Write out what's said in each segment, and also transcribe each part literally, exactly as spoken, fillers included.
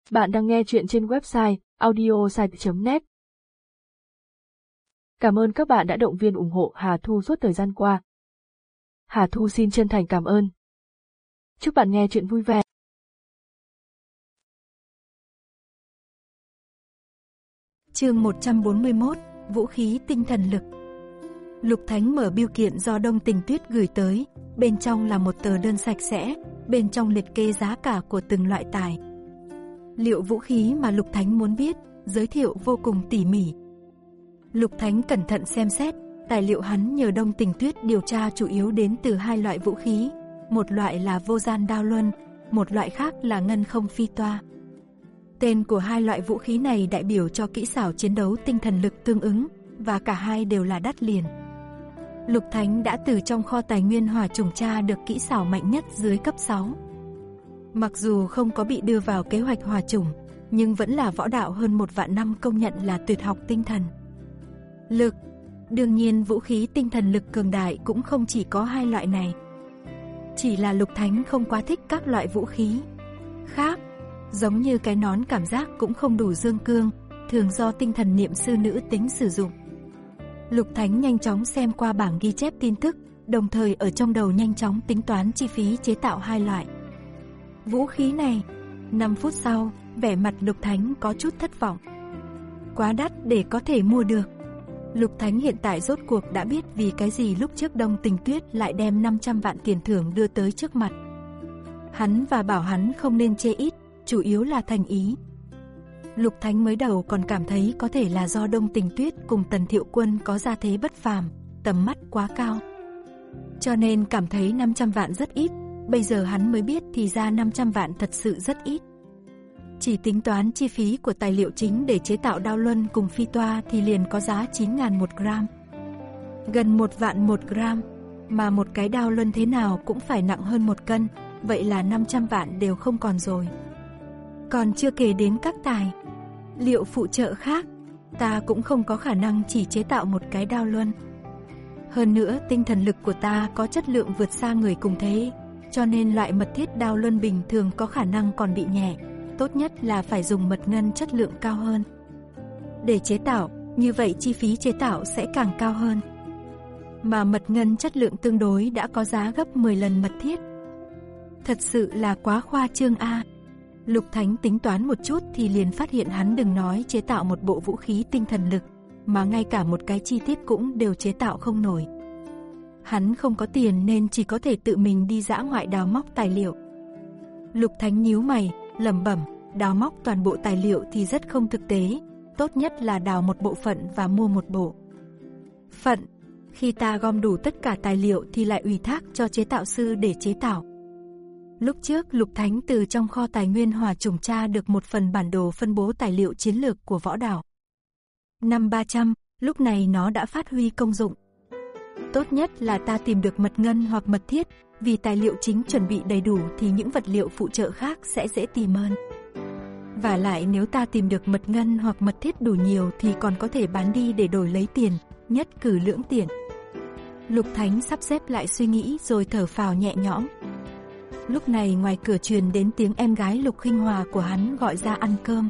Bạn đang nghe chuyện trên website audiosite chấm net. Cảm ơn các bạn đã động viên ủng hộ Hà Thu suốt thời gian qua. Hà Thu xin chân thành cảm ơn. Chúc bạn nghe chuyện vui vẻ. Chương một trăm bốn mươi mốt, Vũ khí tinh thần lực. Lục Thánh mở bưu kiện do Đông Tình Tuyết gửi tới, bên trong là một tờ đơn sạch sẽ, bên trong liệt kê giá cả của từng loại tài liệu vũ khí mà Lục Thánh muốn biết, giới thiệu vô cùng tỉ mỉ. Lục Thánh cẩn thận xem xét, tài liệu hắn nhờ Đông Tình Tuyết điều tra chủ yếu đến từ hai loại vũ khí, một loại là vô gian đao luân, một loại khác là ngân không phi toa. Tên của hai loại vũ khí này đại biểu cho kỹ xảo chiến đấu tinh thần lực tương ứng, và cả hai đều là đắt liền. Lục Thánh đã từ trong kho tài nguyên hỏa trùng tra được kỹ xảo mạnh nhất dưới cấp sáu. Mặc dù không có bị đưa vào kế hoạch hỏa trùng, nhưng vẫn là võ đạo hơn một vạn năm công nhận là tuyệt học tinh thần lực. Đương nhiên vũ khí tinh thần lực cường đại cũng không chỉ có hai loại này. Chỉ là Lục Thánh không quá thích các loại vũ khí khác, giống như cái nón cảm giác cũng không đủ dương cương, thường do tinh thần niệm sư nữ tính sử dụng. Lục Thánh nhanh chóng xem qua bảng ghi chép tin tức, đồng thời ở trong đầu nhanh chóng tính toán chi phí chế tạo hai loại vũ khí này. năm phút sau, vẻ mặt Lục Thánh có chút thất vọng. Quá đắt để có thể mua được. Lục Thánh hiện tại rốt cuộc đã biết vì cái gì lúc trước Đông Tình Tuyết lại đem năm trăm vạn tiền thưởng đưa tới trước mặt hắn và bảo hắn không nên chê ít, chủ yếu là thành ý. Lục Thánh mới đầu còn cảm thấy có thể là do Đông Tình Tuyết cùng Tần Thiệu Quân có gia thế bất phàm, tầm mắt quá cao, cho nên cảm thấy năm trăm vạn rất ít. Bây giờ hắn mới biết thì ra năm trăm vạn thật sự rất ít. Chỉ tính toán chi phí của tài liệu chính để chế tạo đao luân cùng phi toa thì liền có giá chín ngàn một gram. Gần một vạn một gram, mà một cái đao luân thế nào cũng phải nặng hơn một cân, vậy là năm trăm vạn đều không còn rồi. Còn chưa kể đến các tài liệu phụ trợ khác, ta cũng không có khả năng chỉ chế tạo một cái đao luân. Hơn nữa tinh thần lực của ta có chất lượng vượt xa người cùng thế, cho nên loại mật thiết đao luân bình thường có khả năng còn bị nhẹ, tốt nhất là phải dùng mật ngân chất lượng cao hơn để chế tạo, như vậy chi phí chế tạo sẽ càng cao hơn. Mà mật ngân chất lượng tương đối đã có giá gấp mười lần mật thiết. Thật sự là quá khoa trương a. Lục Thánh tính toán một chút thì liền phát hiện hắn đừng nói chế tạo một bộ vũ khí tinh thần lực, mà ngay cả một cái chi tiết cũng đều chế tạo không nổi. Hắn không có tiền nên chỉ có thể tự mình đi dã ngoại đào móc tài liệu. Lục Thánh nhíu mày, lẩm bẩm, đào móc toàn bộ tài liệu thì rất không thực tế, tốt nhất là đào một bộ phận và mua một bộ phận. Khi ta gom đủ tất cả tài liệu thì lại ủy thác cho chế tạo sư để chế tạo. Lúc trước Lục Thánh từ trong kho tài nguyên hỏa trùng tra được một phần bản đồ phân bố tài liệu chiến lược của võ đảo năm ba trăm, lúc này nó đã phát huy công dụng. Tốt nhất là ta tìm được mật ngân hoặc mật thiết, vì tài liệu chính chuẩn bị đầy đủ thì những vật liệu phụ trợ khác sẽ dễ tìm hơn. Và lại nếu ta tìm được mật ngân hoặc mật thiết đủ nhiều thì còn có thể bán đi để đổi lấy tiền, nhất cử lưỡng tiện. Lục Thánh sắp xếp lại suy nghĩ rồi thở phào nhẹ nhõm. Lúc này ngoài cửa truyền đến tiếng em gái Lục Khinh Hòa của hắn gọi ra ăn cơm.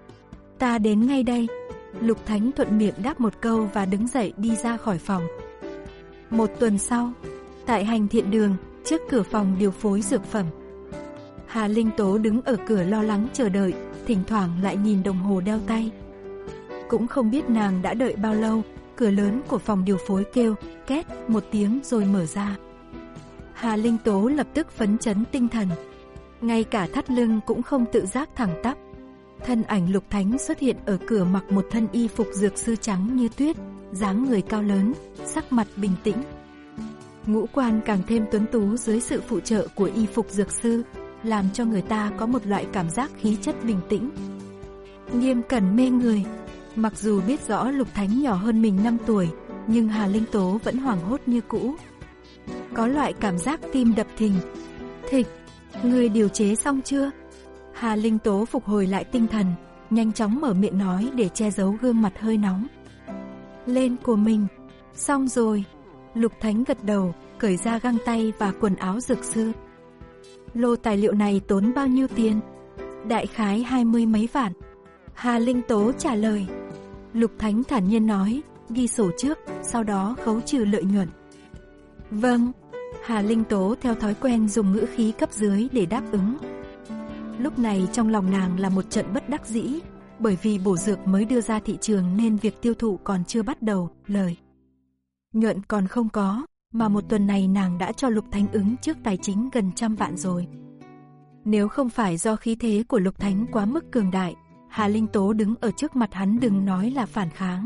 Ta đến ngay đây. Lục Thánh thuận miệng đáp một câu và đứng dậy đi ra khỏi phòng. Một tuần sau, tại hành thiện đường, trước cửa phòng điều phối dược phẩm, Hà Linh Tố đứng ở cửa lo lắng chờ đợi, thỉnh thoảng lại nhìn đồng hồ đeo tay. Cũng không biết nàng đã đợi bao lâu, cửa lớn của phòng điều phối kêu két một tiếng rồi mở ra. Hà Linh Tố lập tức phấn chấn tinh thần, ngay cả thắt lưng cũng không tự giác thẳng tắp. Thân ảnh Lục Thánh xuất hiện ở cửa mặc một thân y phục dược sư trắng như tuyết, dáng người cao lớn, sắc mặt bình tĩnh. Ngũ quan càng thêm tuấn tú dưới sự phụ trợ của y phục dược sư, làm cho người ta có một loại cảm giác khí chất bình tĩnh, nghiêm cẩn mê người. Mặc dù biết rõ Lục Thánh nhỏ hơn mình năm tuổi, nhưng Hà Linh Tố vẫn hoảng hốt như cũ. Có loại cảm giác tim đập thình thịch. Người điều chế xong chưa? Hà Linh Tố phục hồi lại tinh thần, nhanh chóng mở miệng nói để che giấu gương mặt hơi nóng lên của mình. Xong rồi. Lục Thánh gật đầu, cởi ra găng tay và quần áo dược sư. Lô tài liệu này tốn bao nhiêu tiền? Đại khái hai mươi mấy vạn. Hà Linh Tố trả lời. Lục Thánh thản nhiên nói, ghi sổ trước, sau đó khấu trừ lợi nhuận. Vâng. Hà Linh Tố theo thói quen dùng ngữ khí cấp dưới để đáp ứng. Lúc này trong lòng nàng là một trận bất đắc dĩ, bởi vì bổ dược mới đưa ra thị trường nên việc tiêu thụ còn chưa bắt đầu, lời nhuận còn không có, mà một tuần này nàng đã cho Lục Thánh ứng trước tài chính gần trăm vạn rồi. Nếu không phải do khí thế của Lục Thánh quá mức cường đại, Hà Linh Tố đứng ở trước mặt hắn đừng nói là phản kháng,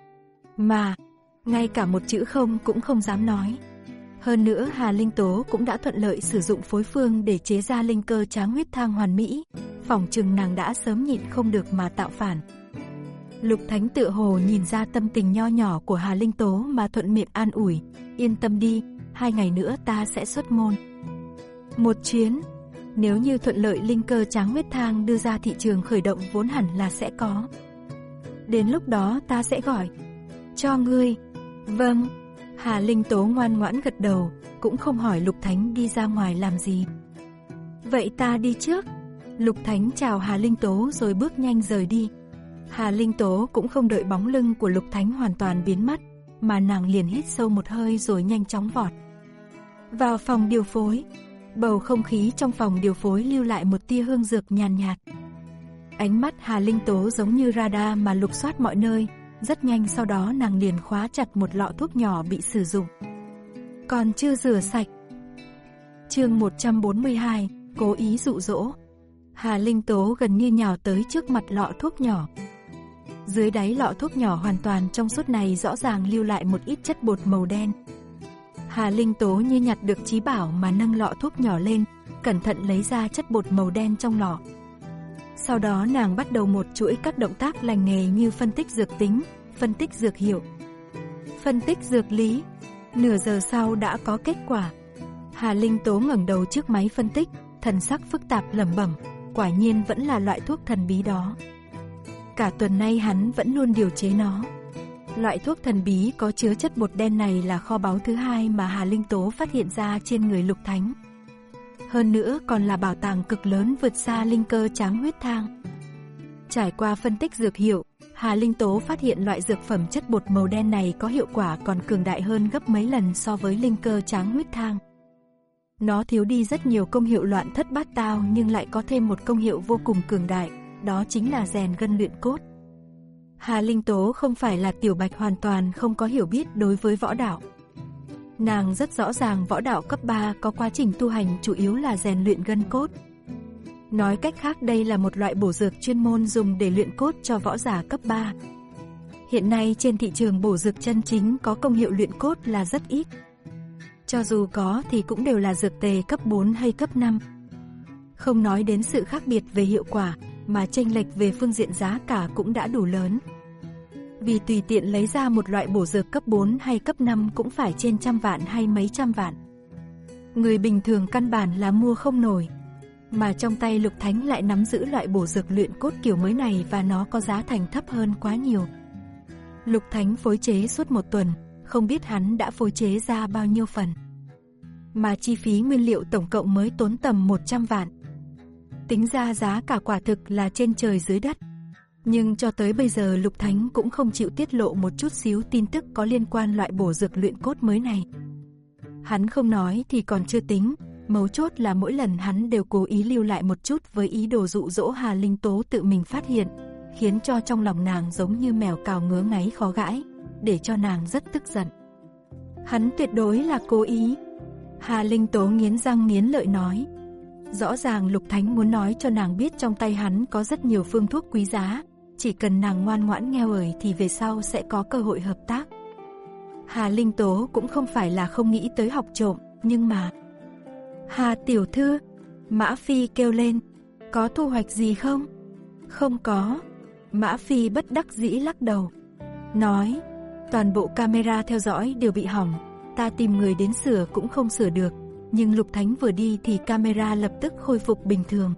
mà ngay cả một chữ không cũng không dám nói. Hơn nữa Hà Linh Tố cũng đã thuận lợi sử dụng phối phương để chế ra linh cơ tráng huyết thang hoàn mỹ, phỏng chừng nàng đã sớm nhịn không được mà tạo phản. Lục Thánh tựa hồ nhìn ra tâm tình nho nhỏ của Hà Linh Tố mà thuận miệng an ủi, yên tâm đi, hai ngày nữa ta sẽ xuất môn một chuyến. Nếu như thuận lợi linh cơ tráng huyết thang đưa ra thị trường khởi động vốn hẳn là sẽ có. Đến lúc đó ta sẽ gọi cho ngươi. Vâng. Hà Linh Tố ngoan ngoãn gật đầu, cũng không hỏi Lục Thánh đi ra ngoài làm gì. Vậy ta đi trước. Lục Thánh chào Hà Linh Tố rồi bước nhanh rời đi. Hà Linh Tố cũng không đợi bóng lưng của Lục Thánh hoàn toàn biến mất, mà nàng liền hít sâu một hơi rồi nhanh chóng vọt vào phòng điều phối. Bầu không khí trong phòng điều phối lưu lại một tia hương dược nhàn nhạt, nhạt. Ánh mắt Hà Linh Tố giống như radar mà lục soát mọi nơi. Rất nhanh sau đó nàng liền khóa chặt một lọ thuốc nhỏ bị sử dụng, còn chưa rửa sạch. Chương một trăm bốn mươi hai, cố ý dụ dỗ. Hà Linh Tố gần như nhào tới trước mặt lọ thuốc nhỏ. Dưới đáy lọ thuốc nhỏ hoàn toàn trong suốt này rõ ràng lưu lại một ít chất bột màu đen. Hà Linh Tố như nhặt được chí bảo mà nâng lọ thuốc nhỏ lên, cẩn thận lấy ra chất bột màu đen trong lọ. Sau đó nàng bắt đầu một chuỗi các động tác lành nghề như phân tích dược tính, phân tích dược hiệu, phân tích dược lý. Nửa giờ sau đã có kết quả. Hà Linh Tố ngẩng đầu trước máy phân tích, thần sắc phức tạp lẩm bẩm, quả nhiên vẫn là loại thuốc thần bí đó. Cả tuần nay hắn vẫn luôn điều chế nó. Loại thuốc thần bí có chứa chất bột đen này là kho báu thứ hai mà Hà Linh Tố phát hiện ra trên người Lục Thánh. Hơn nữa còn là bảo tàng cực lớn vượt xa linh cơ tráng huyết thang. Trải qua phân tích dược hiệu, Hà Linh Tố phát hiện loại dược phẩm chất bột màu đen này có hiệu quả còn cường đại hơn gấp mấy lần so với linh cơ tráng huyết thang. Nó thiếu đi rất nhiều công hiệu loạn thất bát tao nhưng lại có thêm một công hiệu vô cùng cường đại, đó chính là rèn gân luyện cốt. Hà Linh Tố không phải là tiểu bạch hoàn toàn không có hiểu biết đối với võ đạo. Nàng rất rõ ràng võ đạo cấp ba có quá trình tu hành chủ yếu là rèn luyện gân cốt. Nói cách khác đây là một loại bổ dược chuyên môn dùng để luyện cốt cho võ giả cấp ba. Hiện nay trên thị trường bổ dược chân chính có công hiệu luyện cốt là rất ít. Cho dù có thì cũng đều là dược tề cấp bốn hay cấp năm. Không nói đến sự khác biệt về hiệu quả, mà chênh lệch về phương diện giá cả cũng đã đủ lớn. Vì tùy tiện lấy ra một loại bổ dược cấp bốn hay cấp năm cũng phải trên trăm vạn hay mấy trăm vạn. Người bình thường căn bản là mua không nổi. Mà trong tay Lục Thánh lại nắm giữ loại bổ dược luyện cốt kiểu mới này và nó có giá thành thấp hơn quá nhiều. Lục Thánh phối chế suốt một tuần, không biết hắn đã phối chế ra bao nhiêu phần. Mà chi phí nguyên liệu tổng cộng mới tốn tầm một trăm vạn. Tính ra giá cả quả thực là trên trời dưới đất. Nhưng cho tới bây giờ Lục Thánh cũng không chịu tiết lộ một chút xíu tin tức có liên quan loại bổ dược luyện cốt mới này. Hắn không nói thì còn chưa tính, mấu chốt là mỗi lần hắn đều cố ý lưu lại một chút với ý đồ dụ dỗ Hà Linh Tố tự mình phát hiện, khiến cho trong lòng nàng giống như mèo cào ngứa ngáy khó gãi, để cho nàng rất tức giận. Hắn tuyệt đối là cố ý. Hà Linh Tố nghiến răng nghiến lợi nói. Rõ ràng Lục Thánh muốn nói cho nàng biết trong tay hắn có rất nhiều phương thuốc quý giá, chỉ cần nàng ngoan ngoãn nghe lời thì về sau sẽ có cơ hội hợp tác. Hà Linh Tố cũng không phải là không nghĩ tới học trộm, nhưng mà... Hà tiểu thư, Mã Phi kêu lên, có thu hoạch gì không? Không có. Mã Phi bất đắc dĩ lắc đầu, nói, toàn bộ camera theo dõi đều bị hỏng, ta tìm người đến sửa cũng không sửa được, nhưng Lục Thánh vừa đi thì camera lập tức khôi phục bình thường.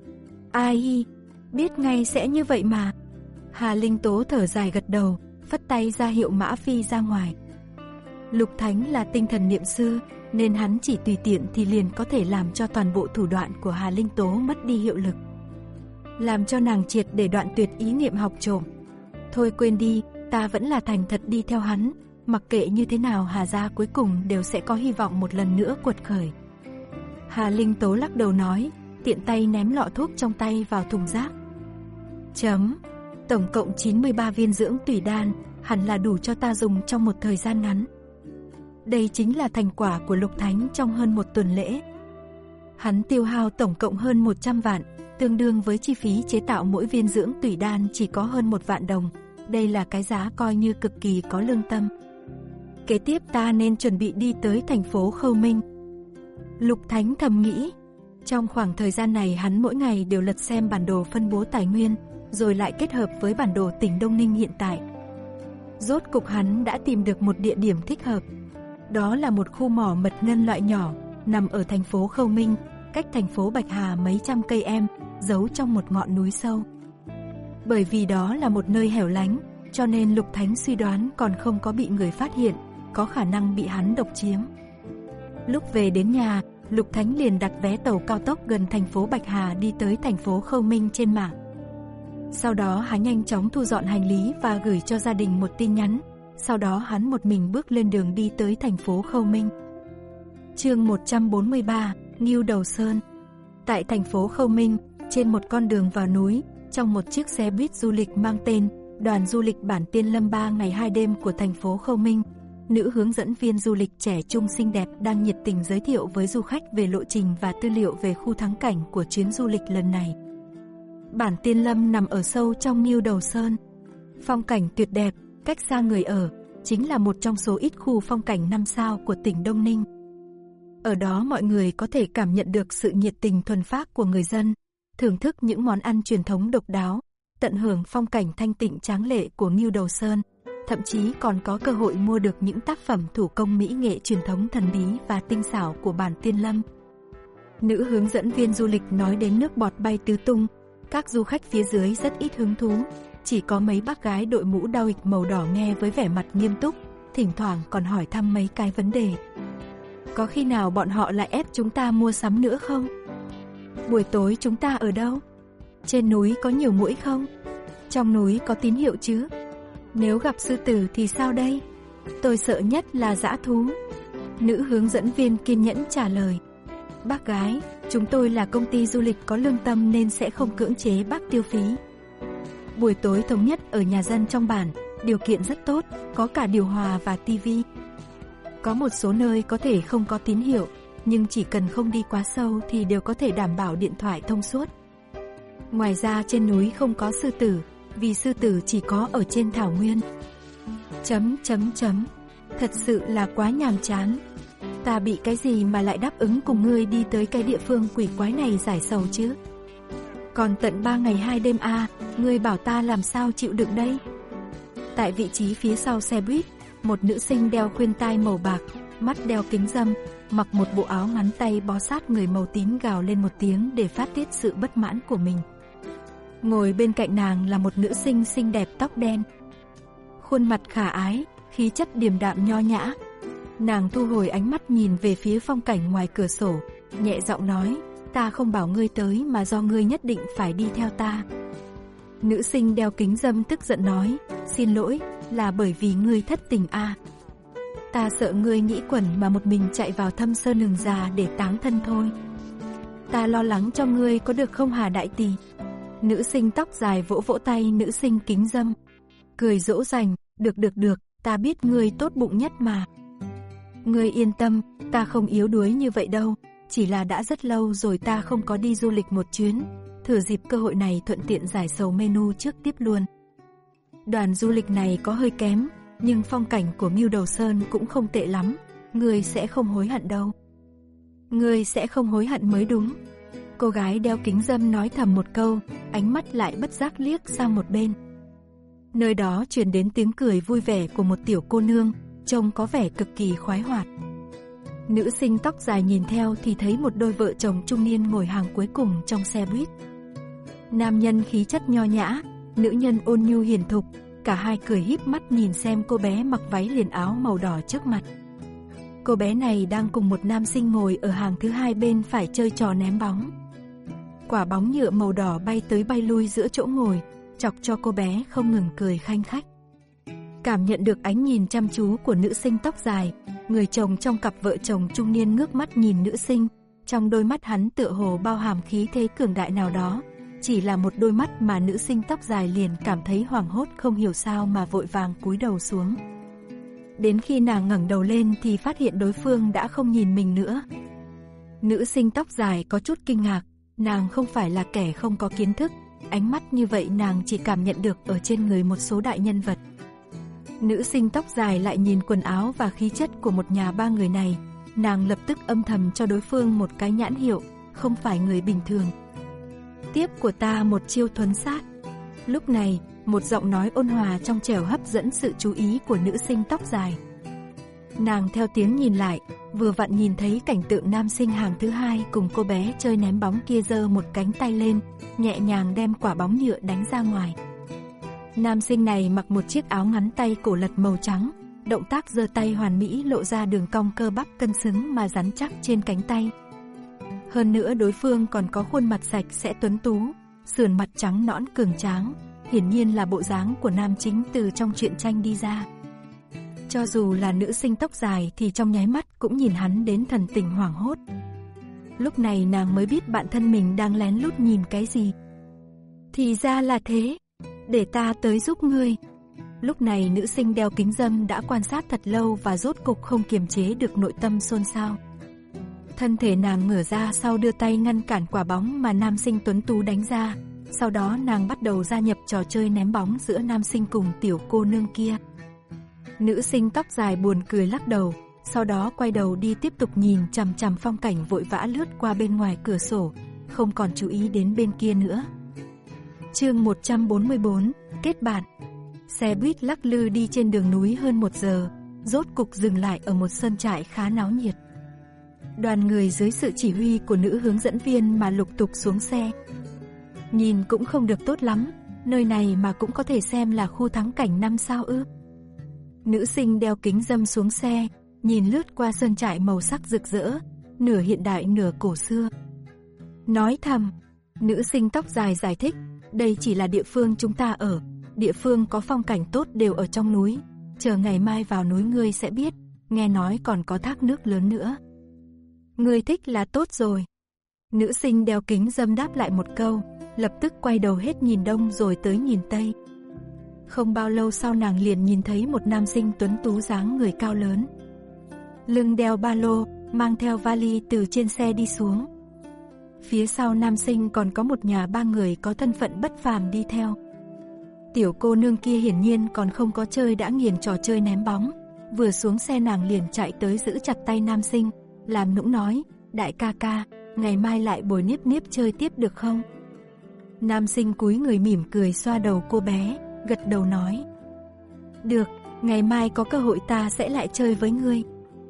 Ai, biết ngay sẽ như vậy mà. Hà Linh Tố thở dài gật đầu, phất tay ra hiệu Mã Phi ra ngoài. Lục Thánh là tinh thần niệm sư, nên hắn chỉ tùy tiện thì liền có thể làm cho toàn bộ thủ đoạn của Hà Linh Tố mất đi hiệu lực. làm cho nàng triệt để đoạn tuyệt ý niệm học trộm. Thôi quên đi, ta vẫn là thành thật đi theo hắn, mặc kệ như thế nào Hà gia cuối cùng đều sẽ có hy vọng một lần nữa quật khởi. Hà Linh Tố lắc đầu nói, tiện tay ném lọ thuốc trong tay vào thùng rác. Chấm, tổng cộng chín mươi ba viên dưỡng tủy đan, hẳn là đủ cho ta dùng trong một thời gian ngắn. Đây chính là thành quả của Lục Thánh trong hơn một tuần lễ. Hắn tiêu hao tổng cộng hơn một trăm vạn, tương đương với chi phí chế tạo mỗi viên dưỡng tủy đan chỉ có hơn một vạn đồng. Đây là cái giá coi như cực kỳ có lương tâm. Kế tiếp ta nên chuẩn bị đi tới thành phố Khâu Minh. Lục Thánh thầm nghĩ. Trong khoảng thời gian này hắn mỗi ngày đều lật xem bản đồ phân bố tài nguyên, rồi lại kết hợp với bản đồ tỉnh Đông Ninh hiện tại. Rốt cục hắn đã tìm được một địa điểm thích hợp. Đó là một khu mỏ mật ngân loại nhỏ, nằm ở thành phố Khâu Minh, cách thành phố Bạch Hà mấy trăm cây em, giấu trong một ngọn núi sâu. Bởi vì đó là một nơi hẻo lánh, cho nên Lục Thánh suy đoán còn không có bị người phát hiện, có khả năng bị hắn độc chiếm. Lúc về đến nhà, Lục Thánh liền đặt vé tàu cao tốc gần thành phố Bạch Hà đi tới thành phố Khâu Minh trên mạng. Sau đó hắn nhanh chóng thu dọn hành lý và gửi cho gia đình một tin nhắn. Sau đó hắn một mình bước lên đường đi tới thành phố Khâu Minh. Chương một trăm bốn mươi ba, Ngưu Đầu Sơn. Tại thành phố Khâu Minh, trên một con đường vào núi, trong một chiếc xe buýt du lịch mang tên Đoàn du lịch Bản Tiên Lâm ba ngày hai đêm của thành phố Khâu Minh, nữ hướng dẫn viên du lịch trẻ trung xinh đẹp đang nhiệt tình giới thiệu với du khách về lộ trình và tư liệu về khu thắng cảnh của chuyến du lịch lần này. Bản Tiên Lâm nằm ở sâu trong Ngưu Đầu Sơn. Phong cảnh tuyệt đẹp, cách xa người ở, chính là một trong số ít khu phong cảnh năm sao của tỉnh Đông Ninh. Ở đó mọi người có thể cảm nhận được sự nhiệt tình thuần phác của người dân, thưởng thức những món ăn truyền thống độc đáo, tận hưởng phong cảnh thanh tịnh tráng lệ của Ngưu Đầu Sơn, thậm chí còn có cơ hội mua được những tác phẩm thủ công mỹ nghệ truyền thống thần bí và tinh xảo của Bản Tiên Lâm. Nữ hướng dẫn viên du lịch nói đến nước bọt bay tứ tung, các du khách phía dưới rất ít hứng thú, chỉ có mấy bác gái đội mũ đao ịch màu đỏ nghe với vẻ mặt nghiêm túc, thỉnh thoảng còn hỏi thăm mấy cái vấn đề. Có khi nào bọn họ lại ép chúng ta mua sắm nữa không? Buổi tối chúng ta ở đâu? Trên núi có nhiều muỗi không? Trong núi có tín hiệu chứ? Nếu gặp sư tử thì sao đây? Tôi sợ nhất là dã thú. Nữ hướng dẫn viên kiên nhẫn trả lời. Bác gái, chúng tôi là công ty du lịch có lương tâm nên sẽ không cưỡng chế bác tiêu phí. Buổi tối thống nhất ở nhà dân trong bản, điều kiện rất tốt, có cả điều hòa và tivi. Có một số nơi có thể không có tín hiệu, nhưng chỉ cần không đi quá sâu thì đều có thể đảm bảo điện thoại thông suốt. Ngoài ra trên núi không có sư tử, vì sư tử chỉ có ở trên thảo nguyên. Chấm chấm chấm. Thật sự là quá nhàm chán. Ta bị cái gì mà lại đáp ứng cùng ngươi đi tới cái địa phương quỷ quái này giải sầu chứ? Còn tận ba ngày hai đêm a, à, ngươi bảo ta làm sao chịu đựng đây? Tại vị trí phía sau xe buýt, một nữ sinh đeo khuyên tai màu bạc, mắt đeo kính râm, mặc một bộ áo ngắn tay bó sát người màu tím gào lên một tiếng để phát tiết sự bất mãn của mình. Ngồi bên cạnh nàng là một nữ sinh xinh đẹp tóc đen. Khuôn mặt khả ái, khí chất điềm đạm nho nhã. Nàng thu hồi ánh mắt nhìn về phía phong cảnh ngoài cửa sổ, nhẹ giọng nói, ta không bảo ngươi tới mà do ngươi nhất định phải đi theo ta. Nữ sinh đeo kính râm tức giận nói, xin lỗi, là bởi vì ngươi thất tình a. À. Ta sợ ngươi nghĩ quẩn mà một mình chạy vào thâm sơn rừng già để táng thân thôi. Ta lo lắng cho ngươi có được không Hà đại tỷ? Nữ sinh tóc dài vỗ vỗ tay nữ sinh kính râm, cười dỗ dành, được được được, ta biết ngươi tốt bụng nhất mà. Ngươi yên tâm, ta không yếu đuối như vậy đâu, chỉ là đã rất lâu rồi ta không có đi du lịch một chuyến, thừa dịp cơ hội này thuận tiện giải sầu menu trước tiếp luôn. Đoàn du lịch này có hơi kém, nhưng phong cảnh của Ngưu Đầu Sơn cũng không tệ lắm, ngươi sẽ không hối hận đâu. Ngươi sẽ không hối hận mới đúng. Cô gái đeo kính râm nói thầm một câu, ánh mắt lại bất giác liếc sang một bên. Nơi đó truyền đến tiếng cười vui vẻ của một tiểu cô nương, trông có vẻ cực kỳ khoái hoạt. Nữ sinh tóc dài nhìn theo thì thấy một đôi vợ chồng trung niên ngồi hàng cuối cùng trong xe buýt. Nam nhân khí chất nho nhã, nữ nhân ôn nhu hiền thục, cả hai cười híp mắt nhìn xem cô bé mặc váy liền áo màu đỏ trước mặt. Cô bé này đang cùng một nam sinh ngồi ở hàng thứ hai bên phải chơi trò ném bóng. Quả bóng nhựa màu đỏ bay tới bay lui giữa chỗ ngồi, chọc cho cô bé không ngừng cười khanh khách. Cảm nhận được ánh nhìn chăm chú của nữ sinh tóc dài, người chồng trong cặp vợ chồng trung niên ngước mắt nhìn nữ sinh, trong đôi mắt hắn tựa hồ bao hàm khí thế cường đại nào đó. Chỉ là một đôi mắt mà nữ sinh tóc dài liền cảm thấy hoảng hốt, không hiểu sao mà vội vàng cúi đầu xuống. Đến khi nàng ngẩng đầu lên thì phát hiện đối phương đã không nhìn mình nữa. Nữ sinh tóc dài có chút kinh ngạc, nàng không phải là kẻ không có kiến thức, ánh mắt như vậy nàng chỉ cảm nhận được ở trên người một số đại nhân vật. Nữ sinh tóc dài lại nhìn quần áo và khí chất của một nhà ba người này, nàng lập tức âm thầm cho đối phương một cái nhãn hiệu, không phải người bình thường. Tiếp của ta một chiêu thuấn sát. Lúc này, một giọng nói ôn hòa trong trẻo hấp dẫn sự chú ý của nữ sinh tóc dài. Nàng theo tiếng nhìn lại, vừa vặn nhìn thấy cảnh tượng nam sinh hàng thứ hai cùng cô bé chơi ném bóng kia giơ một cánh tay lên, nhẹ nhàng đem quả bóng nhựa đánh ra ngoài. Nam sinh này mặc một chiếc áo ngắn tay cổ lật màu trắng, động tác giơ tay hoàn mỹ lộ ra đường cong cơ bắp cân xứng mà rắn chắc trên cánh tay. Hơn nữa đối phương còn có khuôn mặt sạch sẽ tuấn tú, sườn mặt trắng nõn cường tráng, hiển nhiên là bộ dáng của nam chính từ trong truyện tranh đi ra. Cho dù là nữ sinh tóc dài thì trong nháy mắt cũng nhìn hắn đến thần tình hoảng hốt. Lúc này nàng mới biết bạn thân mình đang lén lút nhìn cái gì. Thì ra là thế, để ta tới giúp ngươi. Lúc này nữ sinh đeo kính râm đã quan sát thật lâu và rốt cục không kiềm chế được nội tâm xôn xao. Thân thể nàng ngửa ra sau đưa tay ngăn cản quả bóng mà nam sinh tuấn tú đánh ra. Sau đó nàng bắt đầu gia nhập trò chơi ném bóng giữa nam sinh cùng tiểu cô nương kia. Nữ sinh tóc dài buồn cười lắc đầu, sau đó quay đầu đi tiếp tục nhìn chằm chằm phong cảnh vội vã lướt qua bên ngoài cửa sổ, không còn chú ý đến bên kia nữa. Chương một trăm bốn mươi bốn, kết bạn. Xe buýt lắc lư đi trên đường núi hơn một giờ, rốt cục dừng lại ở một sơn trại khá náo nhiệt. Đoàn người dưới sự chỉ huy của nữ hướng dẫn viên mà lục tục xuống xe. Nhìn cũng không được tốt lắm, nơi này mà cũng có thể xem là khu thắng cảnh năm sao ư? Nữ sinh đeo kính râm xuống xe, nhìn lướt qua sơn trại màu sắc rực rỡ, nửa hiện đại nửa cổ xưa. Nói thầm, nữ sinh tóc dài giải thích, đây chỉ là địa phương chúng ta ở, địa phương có phong cảnh tốt đều ở trong núi, chờ ngày mai vào núi ngươi sẽ biết, nghe nói còn có thác nước lớn nữa. Ngươi thích là tốt rồi. Nữ sinh đeo kính râm đáp lại một câu, lập tức quay đầu hết nhìn đông rồi tới nhìn tây. Không bao lâu sau nàng liền nhìn thấy một nam sinh tuấn tú dáng người cao lớn. Lưng đeo ba lô, mang theo vali từ trên xe đi xuống. Phía sau nam sinh còn có một nhà ba người có thân phận bất phàm đi theo. Tiểu cô nương kia hiển nhiên còn không có chơi đã nghiền trò chơi ném bóng. Vừa xuống xe nàng liền chạy tới giữ chặt tay nam sinh, làm nũng nói, đại ca ca, ngày mai lại bồi Niếp Niếp chơi tiếp được không? Nam sinh cúi người mỉm cười xoa đầu cô bé, gật đầu nói. Được, ngày mai có cơ hội ta sẽ lại chơi với ngươi.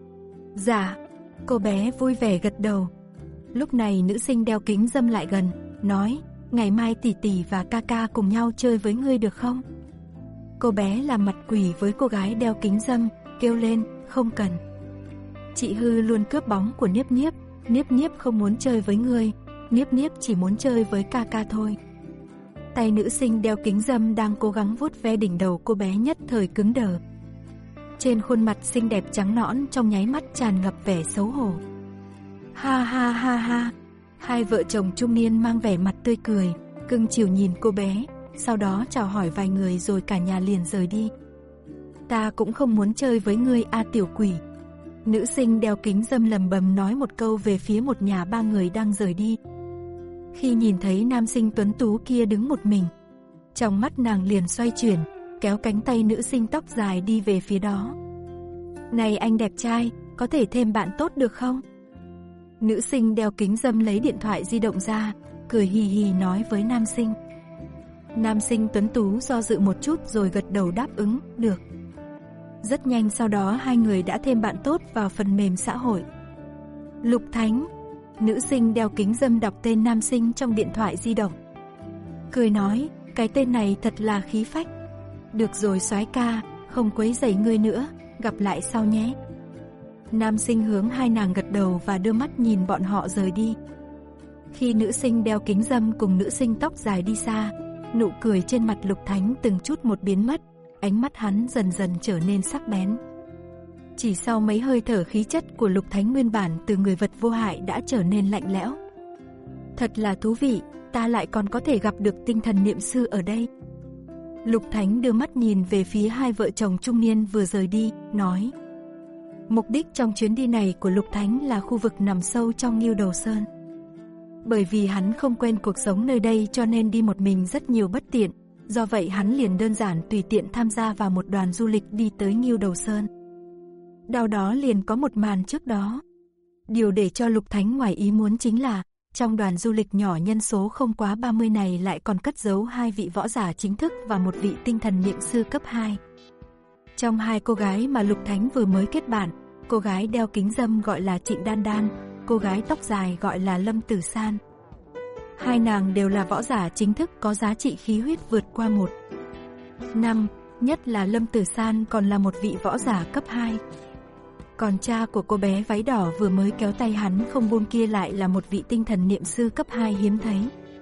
Dạ, cô bé vui vẻ gật đầu. Lúc này nữ sinh đeo kính râm lại gần, nói, ngày mai tỷ tỷ và ca ca cùng nhau chơi với ngươi được không? Cô bé làm mặt quỷ với cô gái đeo kính râm, kêu lên, không cần. Chị hư luôn cướp bóng của Niếp Niếp, Niếp Niếp không muốn chơi với ngươi, Niếp Niếp chỉ muốn chơi với ca ca thôi. Tay nữ sinh đeo kính râm đang cố gắng vuốt ve đỉnh đầu cô bé nhất thời cứng đờ. Trên khuôn mặt xinh đẹp trắng nõn trong nháy mắt tràn ngập vẻ xấu hổ. Ha ha ha ha. Hai vợ chồng trung niên mang vẻ mặt tươi cười, cưng chiều nhìn cô bé, sau đó chào hỏi vài người rồi cả nhà liền rời đi. Ta cũng không muốn chơi với ngươi a tiểu quỷ. Nữ sinh đeo kính râm lầm bầm nói một câu về phía một nhà ba người đang rời đi. Khi nhìn thấy nam sinh tuấn tú kia đứng một mình, trong mắt nàng liền xoay chuyển, kéo cánh tay nữ sinh tóc dài đi về phía đó. Này anh đẹp trai, có thể thêm bạn tốt được không? Nữ sinh đeo kính râm lấy điện thoại di động ra, cười hì hì nói với nam sinh. Nam sinh tuấn tú do dự một chút rồi gật đầu đáp ứng, được. Rất nhanh sau đó hai người đã thêm bạn tốt vào phần mềm xã hội. Lục Thánh. Nữ sinh đeo kính râm đọc tên nam sinh trong điện thoại di động, cười nói, cái tên này thật là khí phách. Được rồi soái ca, không quấy rầy ngươi nữa, gặp lại sau nhé. Nam sinh hướng hai nàng gật đầu và đưa mắt nhìn bọn họ rời đi. Khi nữ sinh đeo kính râm cùng nữ sinh tóc dài đi xa, nụ cười trên mặt Lục Thánh từng chút một biến mất, ánh mắt hắn dần dần trở nên sắc bén. Chỉ sau mấy hơi thở, khí chất của Lục Thánh nguyên bản từ người vật vô hại đã trở nên lạnh lẽo. Thật là thú vị, ta lại còn có thể gặp được tinh thần niệm sư ở đây. Lục Thánh đưa mắt nhìn về phía hai vợ chồng trung niên vừa rời đi, nói. Mục đích trong chuyến đi này của Lục Thánh là khu vực nằm sâu trong Ngưu Đầu Sơn. Bởi vì hắn không quen cuộc sống nơi đây cho nên đi một mình rất nhiều bất tiện, do vậy hắn liền đơn giản tùy tiện tham gia vào một đoàn du lịch đi tới Ngưu Đầu Sơn. Đau đó liền có một màn trước đó. Điều để cho Lục Thánh ngoài ý muốn chính là, trong đoàn du lịch nhỏ nhân số không quá ba mươi này lại còn cất giấu hai vị võ giả chính thức và một vị tinh thần niệm sư cấp hai. Trong hai cô gái mà Lục Thánh vừa mới kết bạn, cô gái đeo kính râm gọi là Trịnh Đan Đan, cô gái tóc dài gọi là Lâm Tử San. Hai nàng đều là võ giả chính thức có giá trị khí huyết vượt qua một năm, nhất là Lâm Tử San còn là một vị võ giả cấp hai. Còn cha của cô bé váy đỏ vừa mới kéo tay hắn không buông kia lại là một vị tinh thần niệm sư cấp hai hiếm thấy.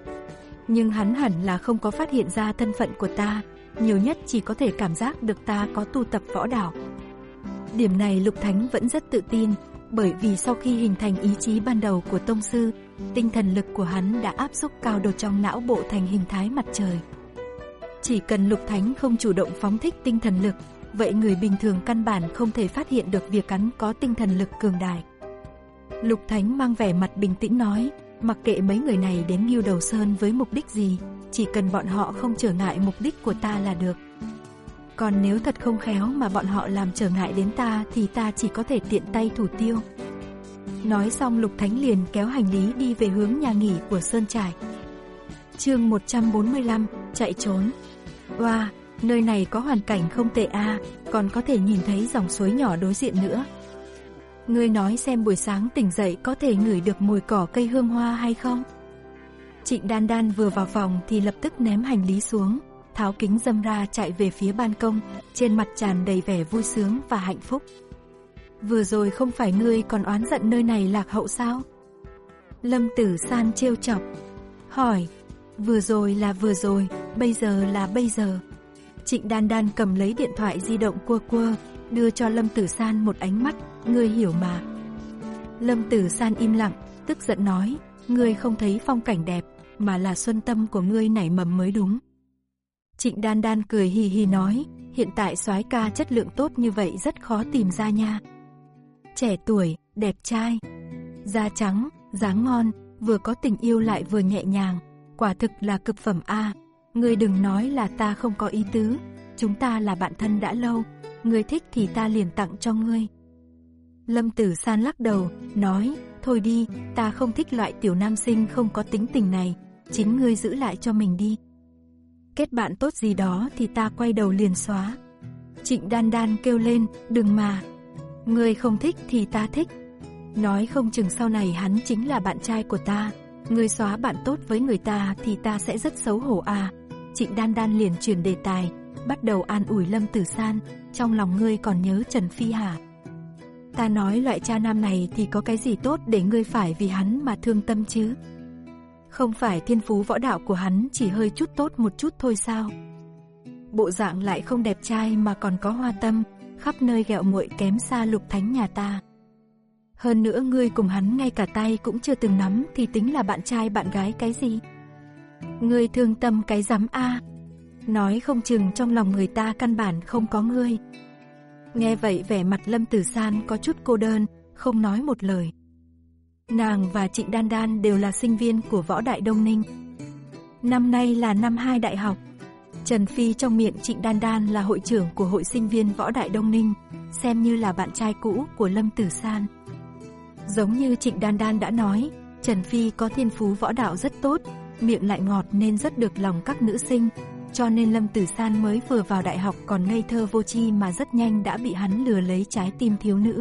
Nhưng hắn hẳn là không có phát hiện ra thân phận của ta, nhiều nhất chỉ có thể cảm giác được ta có tu tập võ đạo. Điểm này Lục Thánh vẫn rất tự tin, bởi vì sau khi hình thành ý chí ban đầu của tông sư, tinh thần lực của hắn đã áp xúc cao độ trong não bộ thành hình thái mặt trời. Chỉ cần Lục Thánh không chủ động phóng thích tinh thần lực, vậy người bình thường căn bản không thể phát hiện được việc hắn có tinh thần lực cường đại. Lục Thánh mang vẻ mặt bình tĩnh nói, mặc kệ mấy người này đến Ngưu Đầu Sơn với mục đích gì, chỉ cần bọn họ không trở ngại mục đích của ta là được. Còn nếu thật không khéo mà bọn họ làm trở ngại đến ta thì ta chỉ có thể tiện tay thủ tiêu. Nói xong Lục Thánh liền kéo hành lý đi về hướng nhà nghỉ của Sơn Trải. Chương một trăm bốn mươi lăm, chạy trốn. Wow, nơi này có hoàn cảnh không tệ a, à, còn có thể nhìn thấy dòng suối nhỏ đối diện nữa. Ngươi nói xem buổi sáng tỉnh dậy có thể ngửi được mùi cỏ cây hương hoa hay không? Trịnh Đan Đan vừa vào phòng thì lập tức ném hành lý xuống, tháo kính râm ra chạy về phía ban công, trên mặt tràn đầy vẻ vui sướng và hạnh phúc. Vừa rồi không phải ngươi còn oán giận nơi này lạc hậu sao? Lâm Tử San trêu chọc, hỏi, vừa rồi là vừa rồi, bây giờ là bây giờ. Trịnh Đan Đan cầm lấy điện thoại di động quơ quơ, đưa cho Lâm Tử San một ánh mắt, ngươi hiểu mà. Lâm Tử San im lặng, tức giận nói, ngươi không thấy phong cảnh đẹp, mà là xuân tâm của ngươi nảy mầm mới đúng. Trịnh Đan Đan cười hì hì nói, hiện tại soái ca chất lượng tốt như vậy rất khó tìm ra nha. Trẻ tuổi, đẹp trai, da trắng, dáng ngon, vừa có tình yêu lại vừa nhẹ nhàng, quả thực là cực phẩm a. Ngươi đừng nói là ta không có ý tứ, chúng ta là bạn thân đã lâu, ngươi thích thì ta liền tặng cho ngươi. Lâm Tử San lắc đầu, nói, thôi đi, ta không thích loại tiểu nam sinh không có tính tình này, chính ngươi giữ lại cho mình đi. Kết bạn tốt gì đó thì ta quay đầu liền xóa. Trịnh Đan Đan kêu lên, đừng mà, ngươi không thích thì ta thích. Nói không chừng sau này hắn chính là bạn trai của ta, ngươi xóa bạn tốt với người ta thì ta sẽ rất xấu hổ à. Trịnh Đan Đan liền chuyển đề tài, bắt đầu an ủi Lâm Tử San, trong lòng ngươi còn nhớ Trần Phi hả? Ta nói loại cha nam này thì có cái gì tốt để ngươi phải vì hắn mà thương tâm chứ? Không phải thiên phú võ đạo của hắn chỉ hơi chút tốt một chút thôi sao? Bộ dạng lại không đẹp trai mà còn có hoa tâm, khắp nơi ghẹo muội kém xa Lục Thánh nhà ta. Hơn nữa ngươi cùng hắn ngay cả tay cũng chưa từng nắm thì tính là bạn trai bạn gái cái gì? Ngươi thương tâm cái rắm a. Nói không chừng trong lòng người ta căn bản không có ngươi. Nghe vậy vẻ mặt Lâm Tử San có chút cô đơn, không nói một lời. Nàng và Trịnh Đan Đan đều là sinh viên của Võ Đại Đông Ninh. Năm nay là năm hai đại học. Trần Phi trong miệng Trịnh Đan Đan là hội trưởng của hội sinh viên Võ Đại Đông Ninh, xem như là bạn trai cũ của Lâm Tử San. Giống như Trịnh Đan Đan đã nói, Trần Phi có thiên phú võ đạo rất tốt, miệng lại ngọt nên rất được lòng các nữ sinh, cho nên Lâm Tử San mới vừa vào đại học còn ngây thơ vô tri mà rất nhanh đã bị hắn lừa lấy trái tim thiếu nữ.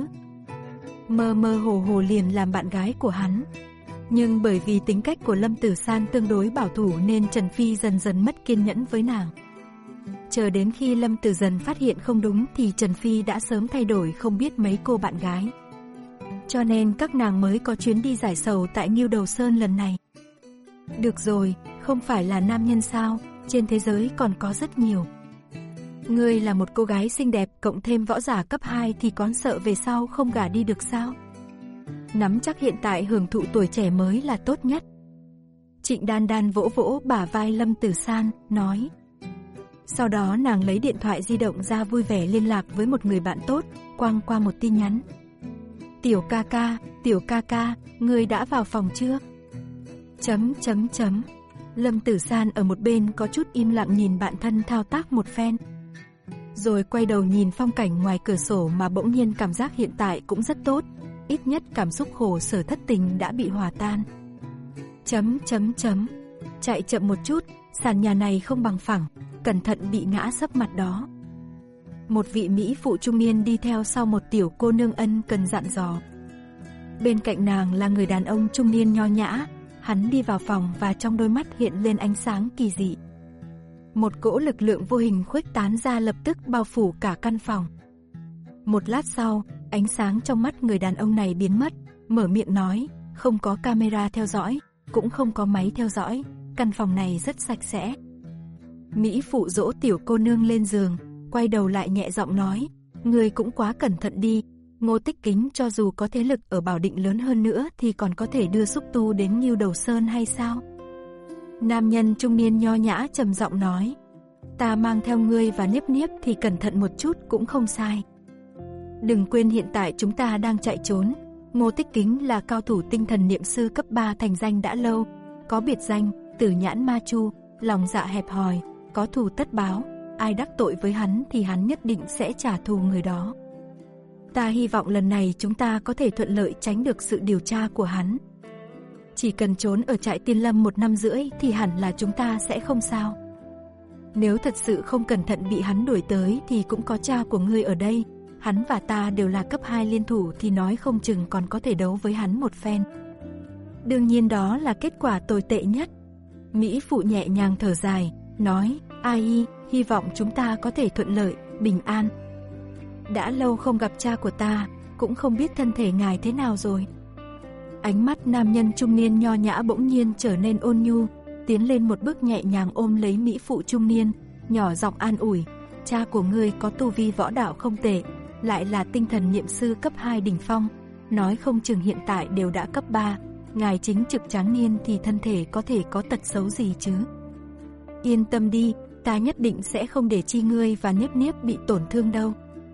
Mơ mơ hồ hồ liền làm bạn gái của hắn. Nhưng bởi vì tính cách của Lâm Tử San tương đối bảo thủ nên Trần Phi dần dần mất kiên nhẫn với nàng. Chờ đến khi Lâm Tử dần phát hiện không đúng thì Trần Phi đã sớm thay đổi không biết mấy cô bạn gái. Cho nên các nàng mới có chuyến đi giải sầu tại Ngưu Đầu Sơn lần này. Được rồi, không phải là nam nhân sao, trên thế giới còn có rất nhiều. Ngươi là một cô gái xinh đẹp cộng thêm võ giả cấp hai thì còn sợ về sau không gả đi được sao? Nắm chắc hiện tại hưởng thụ tuổi trẻ mới là tốt nhất. Trịnh Đan Đan vỗ vỗ bả vai Lâm Tử San, nói. Sau đó nàng lấy điện thoại di động ra vui vẻ liên lạc với một người bạn tốt, quăng qua một tin nhắn. Tiểu ca ca, tiểu ca ca, ngươi đã vào phòng chưa? Chấm chấm chấm. Lâm Tử San ở một bên có chút im lặng nhìn bạn thân thao tác một phen. Rồi quay đầu nhìn phong cảnh ngoài cửa sổ mà bỗng nhiên cảm giác hiện tại cũng rất tốt, ít nhất cảm xúc khổ sở thất tình đã bị hòa tan. Chấm chấm chấm. Chạy chậm một chút, sàn nhà này không bằng phẳng, cẩn thận bị ngã sấp mặt đó. Một vị mỹ phụ trung niên đi theo sau một tiểu cô nương ân cần dặn dò. Bên cạnh nàng là người đàn ông trung niên nho nhã, hắn đi vào phòng và trong đôi mắt hiện lên ánh sáng kỳ dị. Một cỗ lực lượng vô hình khuếch tán ra lập tức bao phủ cả căn phòng. Một lát sau, ánh sáng trong mắt người đàn ông này biến mất, mở miệng nói, không có camera theo dõi, cũng không có máy theo dõi, căn phòng này rất sạch sẽ. Mỹ phụ dỗ tiểu cô nương lên giường, quay đầu lại nhẹ giọng nói, ngươi cũng quá cẩn thận đi, Ngô Tích Kính cho dù có thế lực ở Bảo Định lớn hơn nữa thì còn có thể đưa xúc tu đến Ngưu Đầu Sơn hay sao? Nam nhân trung niên nho nhã trầm giọng nói, ta mang theo ngươi và Niếp Niếp thì cẩn thận một chút cũng không sai. Đừng quên hiện tại chúng ta đang chạy trốn, Ngô Tích Kính là cao thủ tinh thần niệm sư cấp ba thành danh đã lâu, có biệt danh, Tử Nhãn Ma Chu, lòng dạ hẹp hòi, có thù tất báo, ai đắc tội với hắn thì hắn nhất định sẽ trả thù người đó. Ta hy vọng lần này chúng ta có thể thuận lợi tránh được sự điều tra của hắn. Chỉ cần trốn ở trại Tiên Lâm một năm rưỡi thì hẳn là chúng ta sẽ không sao. Nếu thật sự không cẩn thận bị hắn đuổi tới thì cũng có cha của ngươi ở đây, hắn và ta đều là cấp hai liên thủ thì nói không chừng còn có thể đấu với hắn một phen. Đương nhiên đó là kết quả tồi tệ nhất. Mỹ phụ nhẹ nhàng thở dài, nói, ai, hy vọng chúng ta có thể thuận lợi, bình an. Đã lâu không gặp cha của ta, cũng không biết thân thể ngài thế nào rồi. Ánh mắt nam nhân trung niên nho nhã bỗng nhiên trở nên ôn nhu, tiến lên một bước nhẹ nhàng ôm lấy mỹ phụ trung niên, nhỏ giọng an ủi, cha của ngươi có tu vi võ đạo không tệ, lại là tinh thần niệm sư cấp hai đỉnh phong, nói không chừng hiện tại đều đã cấp ba, ngài chính trực tráng niên thì thân thể có thể có tật xấu gì chứ. Yên tâm đi, ta nhất định sẽ không để chi ngươi và Niếp Niếp bị tổn thương đâu.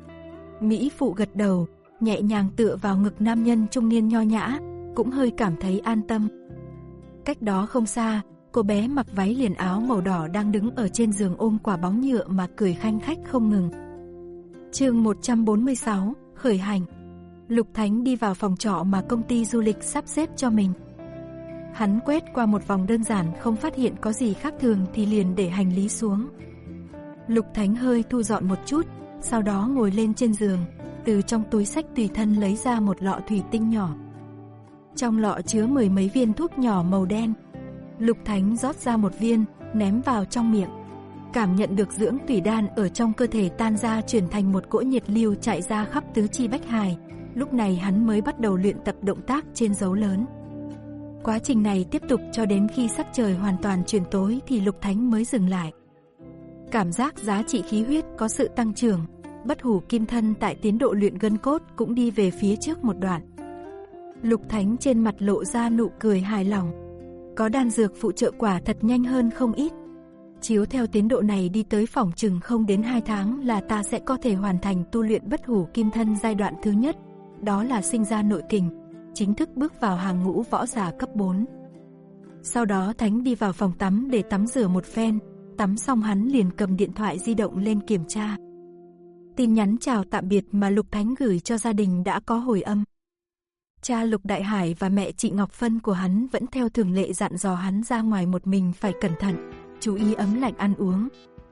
Mỹ phụ gật đầu, nhẹ nhàng tựa vào ngực nam nhân trung niên nho nhã, cũng hơi cảm thấy an tâm. Cách đó không xa, cô bé mặc váy liền áo màu đỏ đang đứng ở trên giường ôm quả bóng nhựa mà cười khanh khách không ngừng. Chương một trăm bốn mươi sáu, khởi hành. Lục Thánh đi vào phòng trọ mà công ty du lịch sắp xếp cho mình. Hắn quét qua một vòng đơn giản không phát hiện có gì khác thường thì liền để hành lý xuống. Lục Thánh hơi thu dọn một chút, sau đó ngồi lên trên giường, từ trong túi xách tùy thân lấy ra một lọ thủy tinh nhỏ. Trong lọ chứa mười mấy viên thuốc nhỏ màu đen. Lục Thánh rót ra một viên, ném vào trong miệng. Cảm nhận được dưỡng tủy đan ở trong cơ thể tan ra chuyển thành một cỗ nhiệt lưu chạy ra khắp tứ chi bách hài. Lúc này hắn mới bắt đầu luyện tập động tác trên dấu lớn. Quá trình này tiếp tục cho đến khi sắc trời hoàn toàn chuyển tối thì Lục Thánh mới dừng lại. Cảm giác giá trị khí huyết có sự tăng trưởng, bất hủ kim thân tại tiến độ luyện gân cốt cũng đi về phía trước một đoạn. Lục Thánh trên mặt lộ ra nụ cười hài lòng. Có đan dược phụ trợ quả thật nhanh hơn không ít. Chiếu theo tiến độ này đi tới phòng chừng không đến hai tháng là ta sẽ có thể hoàn thành tu luyện bất hủ kim thân giai đoạn thứ nhất, đó là sinh ra nội kình, chính thức bước vào hàng ngũ võ giả cấp bốn. Sau đó Thánh đi vào phòng tắm để tắm rửa một phen, tắm xong hắn liền cầm điện thoại di động lên kiểm tra. Tin nhắn chào tạm biệt mà Lục Thánh gửi cho gia đình đã có hồi âm. Cha Lục Đại Hải và mẹ chị Ngọc Phân của hắn vẫn theo thường lệ dặn dò hắn ra ngoài một mình phải cẩn thận, chú ý ấm lạnh ăn uống.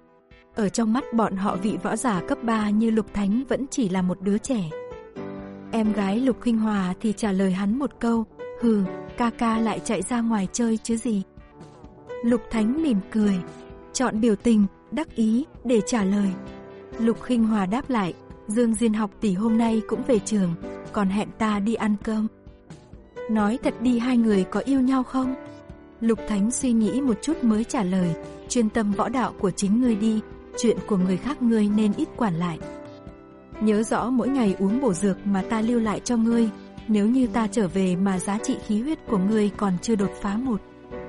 Ở trong mắt bọn họ vị võ giả cấp ba như Lục Thánh vẫn chỉ là một đứa trẻ. Em gái Lục Khinh Hòa thì trả lời hắn một câu, hừ, ca ca lại chạy ra ngoài chơi chứ gì. Lục Thánh mỉm cười, chọn biểu tình, đắc ý để trả lời. Lục Khinh Hòa đáp lại, Dương Diên học tỷ hôm nay cũng về trường, còn hẹn ta đi ăn cơm. Nói thật đi hai người có yêu nhau không? Lục Thánh suy nghĩ một chút mới trả lời, chuyên tâm võ đạo của chính ngươi đi, chuyện của người khác ngươi nên ít quản lại. Nhớ rõ mỗi ngày uống bổ dược mà ta lưu lại cho ngươi, nếu như ta trở về mà giá trị khí huyết của ngươi còn chưa đột phá một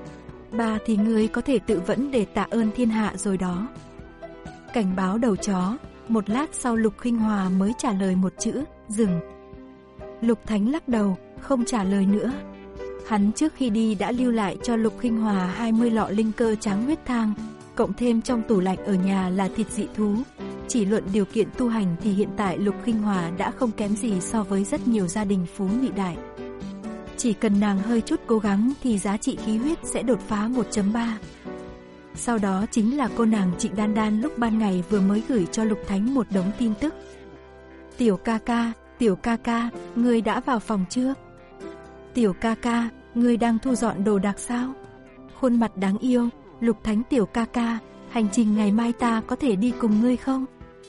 ba thì ngươi có thể tự vẫn để tạ ơn thiên hạ rồi đó. Cảnh báo đầu chó. Một lát sau Lục Khinh Hòa mới trả lời một chữ, dừng. Lục Thánh lắc đầu, không trả lời nữa. Hắn trước khi đi đã lưu lại cho Lục Khinh Hòa hai mươi lọ linh cơ tráng huyết thang, cộng thêm trong tủ lạnh ở nhà là thịt dị thú. Chỉ luận điều kiện tu hành thì hiện tại Lục Khinh Hòa đã không kém gì so với rất nhiều gia đình phú nhị đại. Chỉ cần nàng hơi chút cố gắng thì giá trị khí huyết sẽ đột phá một chấm ba. Sau đó chính là cô nàng Trịnh Đan Đan lúc ban ngày vừa mới gửi cho Lục Thánh một đống tin tức. Tiểu ca ca, tiểu ca ca, ngươi đã vào phòng chưa? Tiểu ca ca, ngươi đang thu dọn đồ đạc sao? Khuôn mặt đáng yêu, Lục Thánh tiểu ca ca, hành trình ngày mai ta có thể đi cùng ngươi không?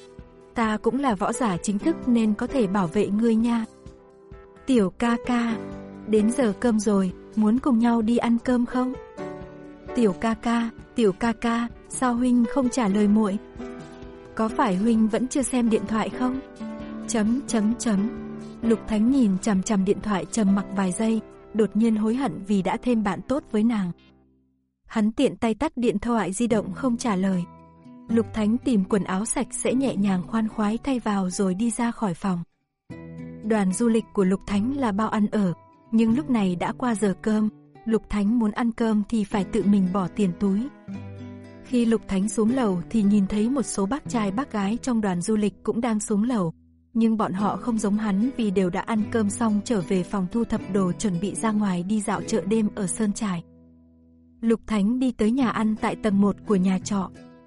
Ta cũng là võ giả chính thức nên có thể bảo vệ ngươi nha. Tiểu ca ca, đến giờ cơm rồi, muốn cùng nhau đi ăn cơm không? Tiểu ca ca, tiểu ca ca, sao huynh không trả lời muội? Có phải huynh vẫn chưa xem điện thoại không? Chấm chấm chấm. Lục Thánh nhìn chằm chằm điện thoại trầm mặc vài giây, đột nhiên hối hận vì đã thêm bạn tốt với nàng. Hắn tiện tay tắt điện thoại di động không trả lời. Lục Thánh tìm quần áo sạch sẽ nhẹ nhàng khoan khoái thay vào rồi đi ra khỏi phòng. Đoàn du lịch của Lục Thánh là bao ăn ở, nhưng lúc này đã qua giờ cơm, Lục Thánh muốn ăn cơm thì phải tự mình bỏ tiền túi. Khi Lục Thánh xuống lầu thì nhìn thấy một số bác trai bác gái trong đoàn du lịch cũng đang xuống lầu, nhưng bọn họ không giống hắn vì đều đã ăn cơm xong trở về phòng thu thập đồ chuẩn bị ra ngoài đi dạo chợ đêm ở Sơn Trải. Lục Thánh đi tới nhà ăn tại tầng một của nhà trọ.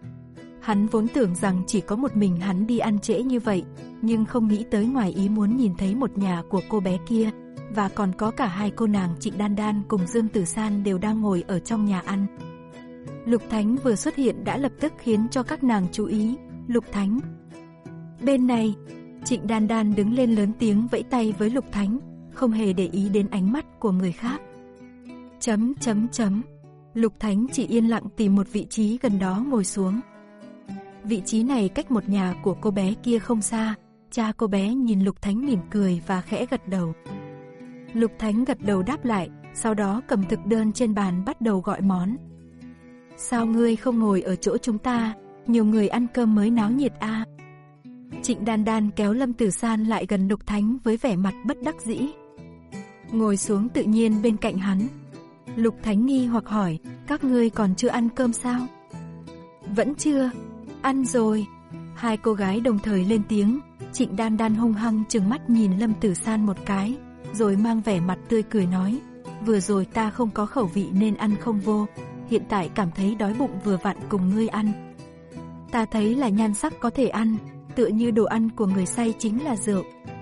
Hắn vốn tưởng rằng chỉ có một mình hắn đi ăn trễ như vậy, nhưng không nghĩ tới ngoài ý muốn nhìn thấy một nhà của cô bé kia, và còn có cả hai cô nàng Trịnh Đan Đan cùng Dương Tử San đều đang ngồi ở trong nhà ăn. Lục Thánh vừa xuất hiện đã lập tức khiến cho các nàng chú ý. Lục Thánh. Bên này, Trịnh Đan Đan đứng lên lớn tiếng vẫy tay với Lục Thánh, không hề để ý đến ánh mắt của người khác. Chấm chấm chấm. Lục Thánh chỉ yên lặng tìm một vị trí gần đó ngồi xuống. Vị trí này cách một nhà của cô bé kia không xa. Cha cô bé nhìn Lục Thánh mỉm cười và khẽ gật đầu. Lục Thánh gật đầu đáp lại, sau đó cầm thực đơn trên bàn bắt đầu gọi món. Sao ngươi không ngồi ở chỗ chúng ta, nhiều người ăn cơm mới náo nhiệt a. À? Trịnh Đan Đan kéo Lâm Tử San lại gần Lục Thánh với vẻ mặt bất đắc dĩ. Ngồi xuống tự nhiên bên cạnh hắn. Lục Thánh nghi hoặc hỏi, các ngươi còn chưa ăn cơm sao? Vẫn chưa, ăn rồi. Hai cô gái đồng thời lên tiếng. Trịnh Đan Đan hung hăng trừng mắt nhìn Lâm Tử San một cái, rồi mang vẻ mặt tươi cười nói, vừa rồi ta không có khẩu vị nên ăn không vô, hiện tại cảm thấy đói bụng vừa vặn cùng ngươi ăn. Ta thấy là nhan sắc có thể ăn, tựa như đồ ăn của người say chính là rượu.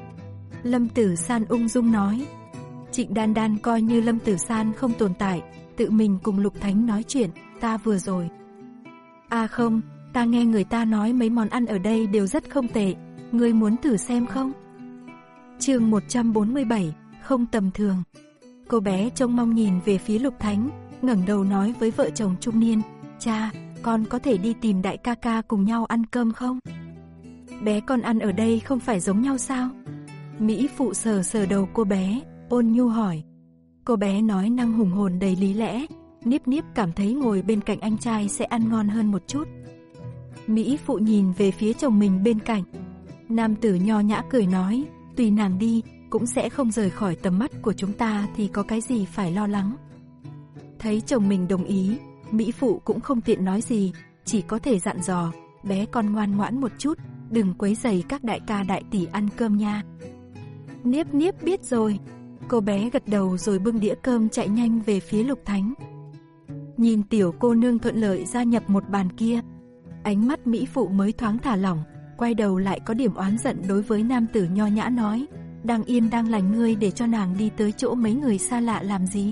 Lâm Tử San ung dung nói. Trịnh Đan Đan coi như Lâm Tử San không tồn tại, tự mình cùng Lục Thánh nói chuyện, ta vừa rồi. À không, ta nghe người ta nói mấy món ăn ở đây đều rất không tệ, ngươi muốn thử xem không? Chương một trăm bốn mươi bảy, không tầm thường. Cô bé trông mong nhìn về phía Lục Thánh, ngẩng đầu nói với vợ chồng trung niên, cha, con có thể đi tìm đại ca ca cùng nhau ăn cơm không? Bé con ăn ở đây không phải giống nhau sao? Mỹ phụ sờ sờ đầu cô bé, ôn nhu hỏi. Cô bé nói năng hùng hồn đầy lý lẽ, Niếp Niếp cảm thấy ngồi bên cạnh anh trai sẽ ăn ngon hơn một chút. Mỹ phụ nhìn về phía chồng mình bên cạnh. Nam tử nho nhã cười nói, tùy nàng đi, cũng sẽ không rời khỏi tầm mắt của chúng ta thì có cái gì phải lo lắng. Thấy chồng mình đồng ý, Mỹ phụ cũng không tiện nói gì, chỉ có thể dặn dò, bé con ngoan ngoãn một chút, đừng quấy rầy các đại ca đại tỷ ăn cơm nha. Niếp Niếp biết rồi. Cô bé gật đầu rồi bưng đĩa cơm chạy nhanh về phía Lục Thánh. Nhìn tiểu cô nương thuận lợi gia nhập một bàn kia, ánh mắt Mỹ phụ mới thoáng thả lỏng, quay đầu lại có điểm oán giận đối với nam tử nho nhã nói, đang yên đang lành ngươi để cho nàng đi tới chỗ mấy người xa lạ làm gì?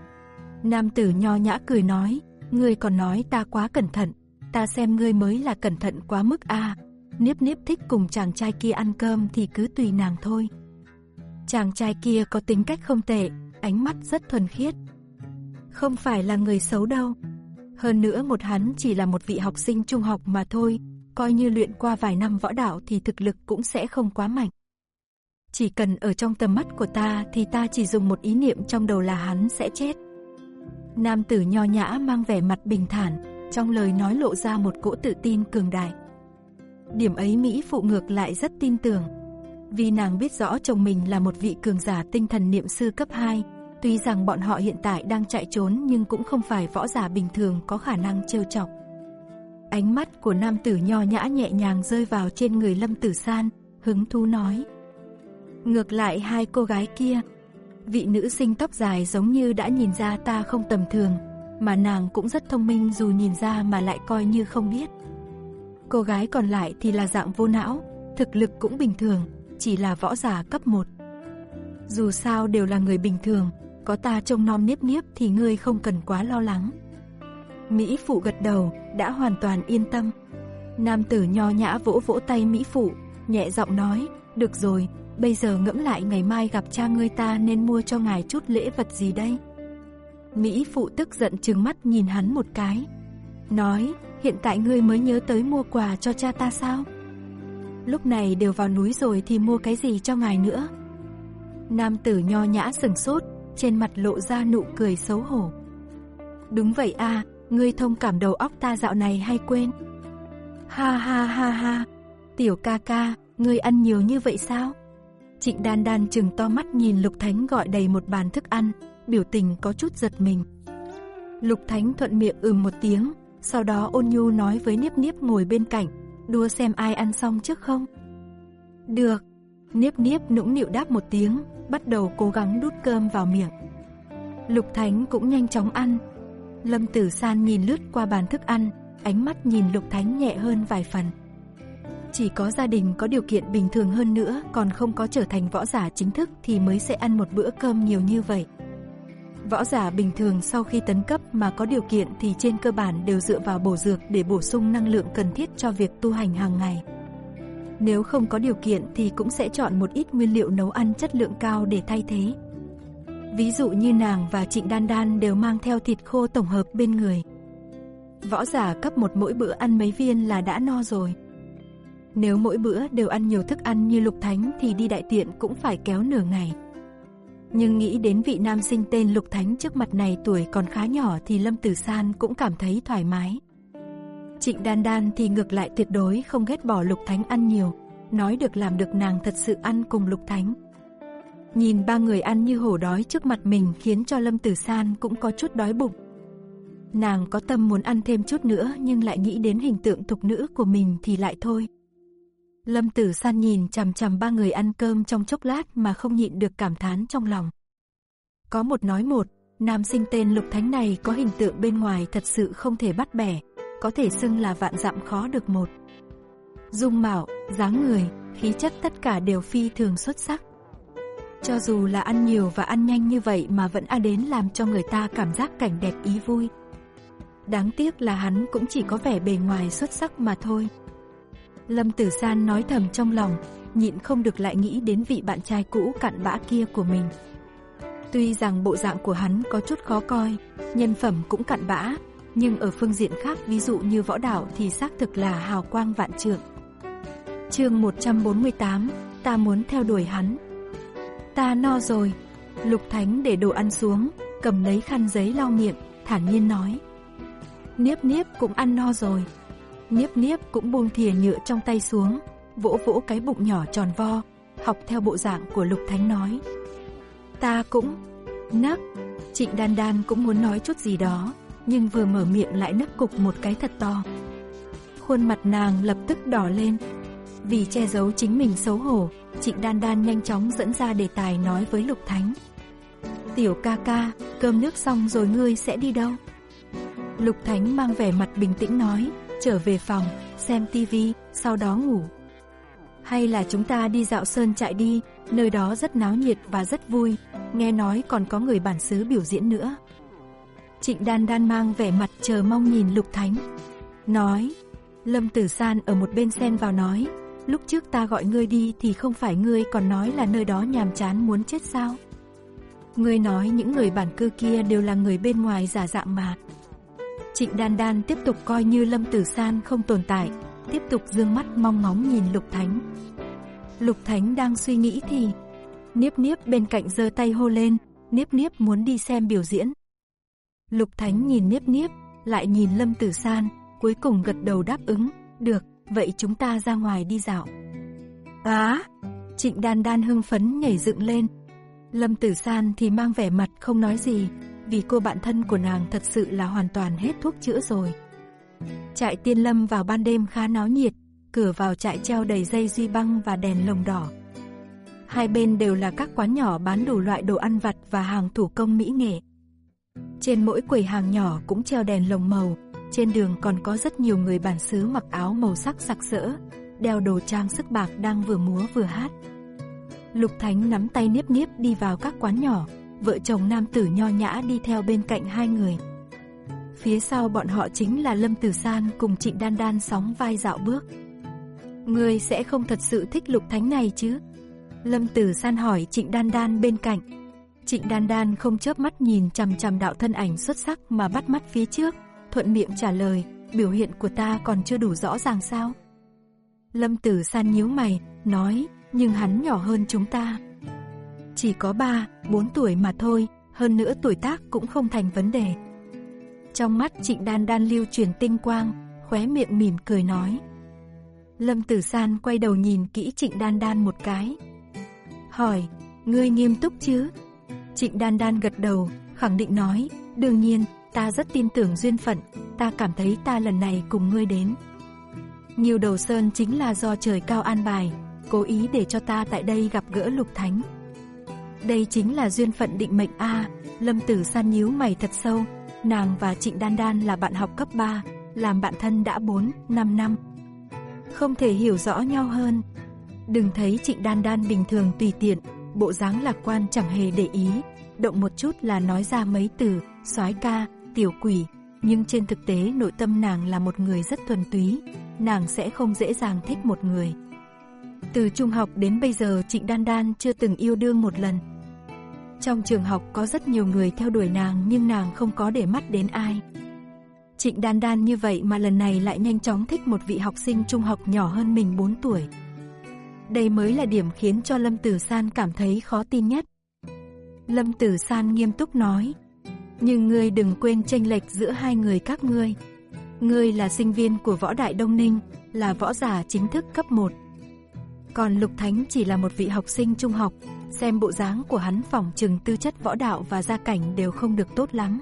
Nam tử nho nhã cười nói, ngươi còn nói ta quá cẩn thận, ta xem ngươi mới là cẩn thận quá mức a. À. Niếp Niếp thích cùng chàng trai kia ăn cơm thì cứ tùy nàng thôi. Chàng trai kia có tính cách không tệ, ánh mắt rất thuần khiết. Không phải là người xấu đâu. Hơn nữa một hắn chỉ là một vị học sinh trung học mà thôi, coi như luyện qua vài năm võ đạo thì thực lực cũng sẽ không quá mạnh. Chỉ cần ở trong tầm mắt của ta thì ta chỉ dùng một ý niệm trong đầu là hắn sẽ chết. Nam tử nho nhã mang vẻ mặt bình thản, trong lời nói lộ ra một cỗ tự tin cường đại. Điểm ấy Mỹ phụ ngược lại rất tin tưởng. Vì nàng biết rõ chồng mình là một vị cường giả tinh thần niệm sư cấp hai, tuy rằng bọn họ hiện tại đang chạy trốn nhưng cũng không phải võ giả bình thường có khả năng trêu chọc. Ánh mắt của nam tử nho nhã nhẹ nhàng rơi vào trên người Lâm Tử San, hứng thú nói. Ngược lại hai cô gái kia, vị nữ sinh tóc dài giống như đã nhìn ra ta không tầm thường, mà nàng cũng rất thông minh dù nhìn ra mà lại coi như không biết. Cô gái còn lại thì là dạng vô não, thực lực cũng bình thường, chỉ là võ giả cấp một. Dù sao đều là người bình thường, có ta trông nom niếp niếp thì ngươi không cần quá lo lắng. Mỹ phụ gật đầu, đã hoàn toàn yên tâm. Nam tử nho nhã vỗ vỗ tay Mỹ phụ, nhẹ giọng nói, được rồi, bây giờ ngẫm lại ngày mai gặp cha ngươi ta nên mua cho ngài chút lễ vật gì đây? Mỹ phụ tức giận trừng mắt nhìn hắn một cái, nói, hiện tại ngươi mới nhớ tới mua quà cho cha ta sao? Lúc này đều vào núi rồi thì mua cái gì cho ngài nữa? Nam tử nho nhã sừng sốt, trên mặt lộ ra nụ cười xấu hổ. Đúng vậy à, ngươi thông cảm đầu óc ta dạo này hay quên? Ha ha ha ha, tiểu ca ca, ngươi ăn nhiều như vậy sao? Trịnh Đan Đan trừng to mắt nhìn Lục Thánh gọi đầy một bàn thức ăn, biểu tình có chút giật mình. Lục Thánh thuận miệng ừm một tiếng, sau đó ôn nhu nói với Niếp Niếp ngồi bên cạnh, đua xem ai ăn xong trước không? Được. Niếp Niếp nũng nịu đáp một tiếng, bắt đầu cố gắng đút cơm vào miệng. Lục Thánh cũng nhanh chóng ăn. Lâm Tử San nhìn lướt qua bàn thức ăn, ánh mắt nhìn Lục Thánh nhẹ hơn vài phần. Chỉ có gia đình có điều kiện bình thường hơn nữa, còn không có trở thành võ giả chính thức thì mới sẽ ăn một bữa cơm nhiều như vậy. Võ giả bình thường sau khi tấn cấp mà có điều kiện thì trên cơ bản đều dựa vào bổ dược để bổ sung năng lượng cần thiết cho việc tu hành hàng ngày. Nếu không có điều kiện thì cũng sẽ chọn một ít nguyên liệu nấu ăn chất lượng cao để thay thế. Ví dụ như nàng và Trịnh Đan Đan đều mang theo thịt khô tổng hợp bên người. Võ giả cấp một mỗi bữa ăn mấy viên là đã no rồi. Nếu mỗi bữa đều ăn nhiều thức ăn như Lục Thánh thì đi đại tiện cũng phải kéo nửa ngày. Nhưng nghĩ đến vị nam sinh tên Lục Thánh trước mặt này tuổi còn khá nhỏ thì Lâm Tử San cũng cảm thấy thoải mái. Trịnh Đan Đan thì ngược lại tuyệt đối không ghét bỏ Lục Thánh ăn nhiều, nói được làm được nàng thật sự ăn cùng Lục Thánh. Nhìn ba người ăn như hổ đói trước mặt mình khiến cho Lâm Tử San cũng có chút đói bụng. Nàng có tâm muốn ăn thêm chút nữa nhưng lại nghĩ đến hình tượng thục nữ của mình thì lại thôi. Lâm Tử San nhìn chằm chằm ba người ăn cơm trong chốc lát mà không nhịn được cảm thán trong lòng. Có một nói một, nam sinh tên Lục Thánh này có hình tượng bên ngoài thật sự không thể bắt bẻ, có thể xưng là vạn dặm khó được một. Dung mạo, dáng người, khí chất tất cả đều phi thường xuất sắc. Cho dù là ăn nhiều và ăn nhanh như vậy mà vẫn a đến làm cho người ta cảm giác cảnh đẹp ý vui. Đáng tiếc là hắn cũng chỉ có vẻ bề ngoài xuất sắc mà thôi. Lâm Tử San nói thầm trong lòng, nhịn không được lại nghĩ đến vị bạn trai cũ cặn bã kia của mình. Tuy rằng bộ dạng của hắn có chút khó coi, nhân phẩm cũng cặn bã, nhưng ở phương diện khác ví dụ như võ đạo thì xác thực là hào quang vạn trượng. Chương một trăm bốn mươi tám, ta muốn theo đuổi hắn. Ta no rồi. Lục Thánh để đồ ăn xuống, cầm lấy khăn giấy lau miệng, thản nhiên nói. Niếp Niếp cũng ăn no rồi. Niếp Niếp cũng buông thìa nhựa trong tay xuống, vỗ vỗ cái bụng nhỏ tròn vo, học theo bộ dạng của Lục Thánh nói. Ta cũng nấc. Trịnh Đan Đan cũng muốn nói chút gì đó, nhưng vừa mở miệng lại nấc cục một cái thật to. Khuôn mặt nàng lập tức đỏ lên. Vì che giấu chính mình xấu hổ, Trịnh Đan Đan nhanh chóng dẫn ra đề tài nói với Lục Thánh. Tiểu ca ca, cơm nước xong rồi ngươi sẽ đi đâu? Lục Thánh mang vẻ mặt bình tĩnh nói, trở về phòng, xem tivi, sau đó ngủ. Hay là chúng ta đi dạo sơn trại đi, nơi đó rất náo nhiệt và rất vui, nghe nói còn có người bản xứ biểu diễn nữa. Trịnh Đan Đan mang vẻ mặt chờ mong nhìn Lục Thánh, nói. Lâm Tử San ở một bên xen vào nói, lúc trước ta gọi ngươi đi thì không phải ngươi còn nói là nơi đó nhàm chán muốn chết sao? Ngươi nói những người bản cư kia đều là người bên ngoài giả dạng mà. Trịnh Đan Đan tiếp tục coi như Lâm Tử San không tồn tại, tiếp tục dương mắt mong ngóng nhìn Lục Thánh. Lục Thánh đang suy nghĩ thì Niếp Niếp bên cạnh giơ tay hô lên, Niếp Niếp muốn đi xem biểu diễn. Lục Thánh nhìn Niếp Niếp, lại nhìn Lâm Tử San, cuối cùng gật đầu đáp ứng, được, vậy chúng ta ra ngoài đi dạo. Á! Trịnh Đan Đan hưng phấn nhảy dựng lên. Lâm Tử San thì mang vẻ mặt không nói gì, vì cô bạn thân của nàng thật sự là hoàn toàn hết thuốc chữa rồi. Trại Tiên Lâm vào ban đêm khá náo nhiệt, cửa vào trại treo đầy dây duy băng và đèn lồng đỏ. Hai bên đều là các quán nhỏ bán đủ loại đồ ăn vặt và hàng thủ công mỹ nghệ. Trên mỗi quầy hàng nhỏ cũng treo đèn lồng màu, trên đường còn có rất nhiều người bản xứ mặc áo màu sắc sặc sỡ, đeo đồ trang sức bạc đang vừa múa vừa hát. Lục Thánh nắm tay Niếp Niếp đi vào các quán nhỏ, vợ chồng nam tử nho nhã đi theo bên cạnh hai người. Phía sau bọn họ chính là Lâm Tử San cùng Trịnh Đan Đan sóng vai dạo bước. Ngươi sẽ không thật sự thích Lục Thánh này chứ? Lâm Tử San hỏi Trịnh Đan Đan bên cạnh. Trịnh Đan Đan không chớp mắt nhìn chằm chằm đạo thân ảnh xuất sắc mà bắt mắt phía trước, thuận miệng trả lời, biểu hiện của ta còn chưa đủ rõ ràng sao? Lâm Tử San nhíu mày, nói, nhưng hắn nhỏ hơn chúng ta. Chỉ có ba, bốn tuổi mà thôi, hơn nữa tuổi tác cũng không thành vấn đề. Trong mắt Trịnh Đan Đan lưu truyền tinh quang, khóe miệng mỉm cười nói. Lâm Tử San quay đầu nhìn kỹ Trịnh Đan Đan một cái. Hỏi, ngươi nghiêm túc chứ? Trịnh Đan Đan gật đầu, khẳng định nói, đương nhiên, ta rất tin tưởng duyên phận, ta cảm thấy ta lần này cùng ngươi đến Nhiều Đầu Sơn chính là do trời cao an bài, cố ý để cho ta tại đây gặp gỡ Lục Thánh. Đây chính là duyên phận định mệnh a. À, Lâm Tử San nhíu mày thật sâu, nàng và Trịnh Đan Đan là bạn học cấp ba, làm bạn thân đã bốn, năm năm. Không thể hiểu rõ nhau hơn. Đừng thấy Trịnh Đan Đan bình thường tùy tiện, bộ dáng lạc quan chẳng hề để ý, động một chút là nói ra mấy từ, soái ca, tiểu quỷ, nhưng trên thực tế nội tâm nàng là một người rất thuần túy, nàng sẽ không dễ dàng thích một người. Từ trung học đến bây giờ Trịnh Đan Đan chưa từng yêu đương một lần. Trong trường học có rất nhiều người theo đuổi nàng nhưng nàng không có để mắt đến ai. Trịnh Đan Đan như vậy mà lần này lại nhanh chóng thích một vị học sinh trung học nhỏ hơn mình bốn tuổi. Đây mới là điểm khiến cho Lâm Tử San cảm thấy khó tin nhất. Lâm Tử San nghiêm túc nói, nhưng ngươi đừng quên chênh lệch giữa hai người các ngươi. Ngươi là sinh viên của Võ Đại Đông Ninh, là võ giả chính thức cấp một. Còn Lục Thánh chỉ là một vị học sinh trung học, xem bộ dáng của hắn phỏng chừng tư chất võ đạo và gia cảnh đều không được tốt lắm.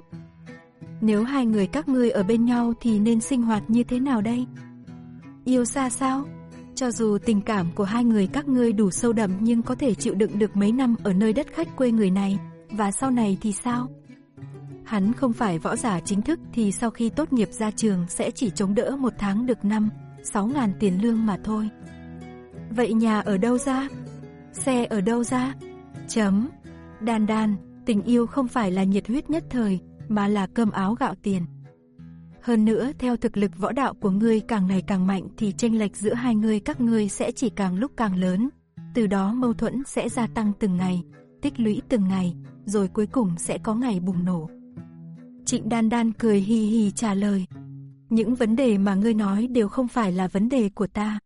Nếu hai người các ngươi ở bên nhau thì nên sinh hoạt như thế nào đây? Yêu xa sao? Cho dù tình cảm của hai người các ngươi đủ sâu đậm nhưng có thể chịu đựng được mấy năm ở nơi đất khách quê người này, và sau này thì sao? Hắn không phải võ giả chính thức thì sau khi tốt nghiệp ra trường sẽ chỉ chống đỡ một tháng được năm, sáu ngàn tiền lương mà thôi. Vậy nhà ở đâu ra? Xe ở đâu ra? Chấm. Đan Đan, tình yêu không phải là nhiệt huyết nhất thời, mà là cơm áo gạo tiền. Hơn nữa, theo thực lực võ đạo của ngươi càng ngày càng mạnh thì chênh lệch giữa hai ngươi các ngươi sẽ chỉ càng lúc càng lớn. Từ đó mâu thuẫn sẽ gia tăng từng ngày, tích lũy từng ngày, rồi cuối cùng sẽ có ngày bùng nổ. Trịnh Đan Đan cười hì hì trả lời. Những vấn đề mà ngươi nói đều không phải là vấn đề của ta.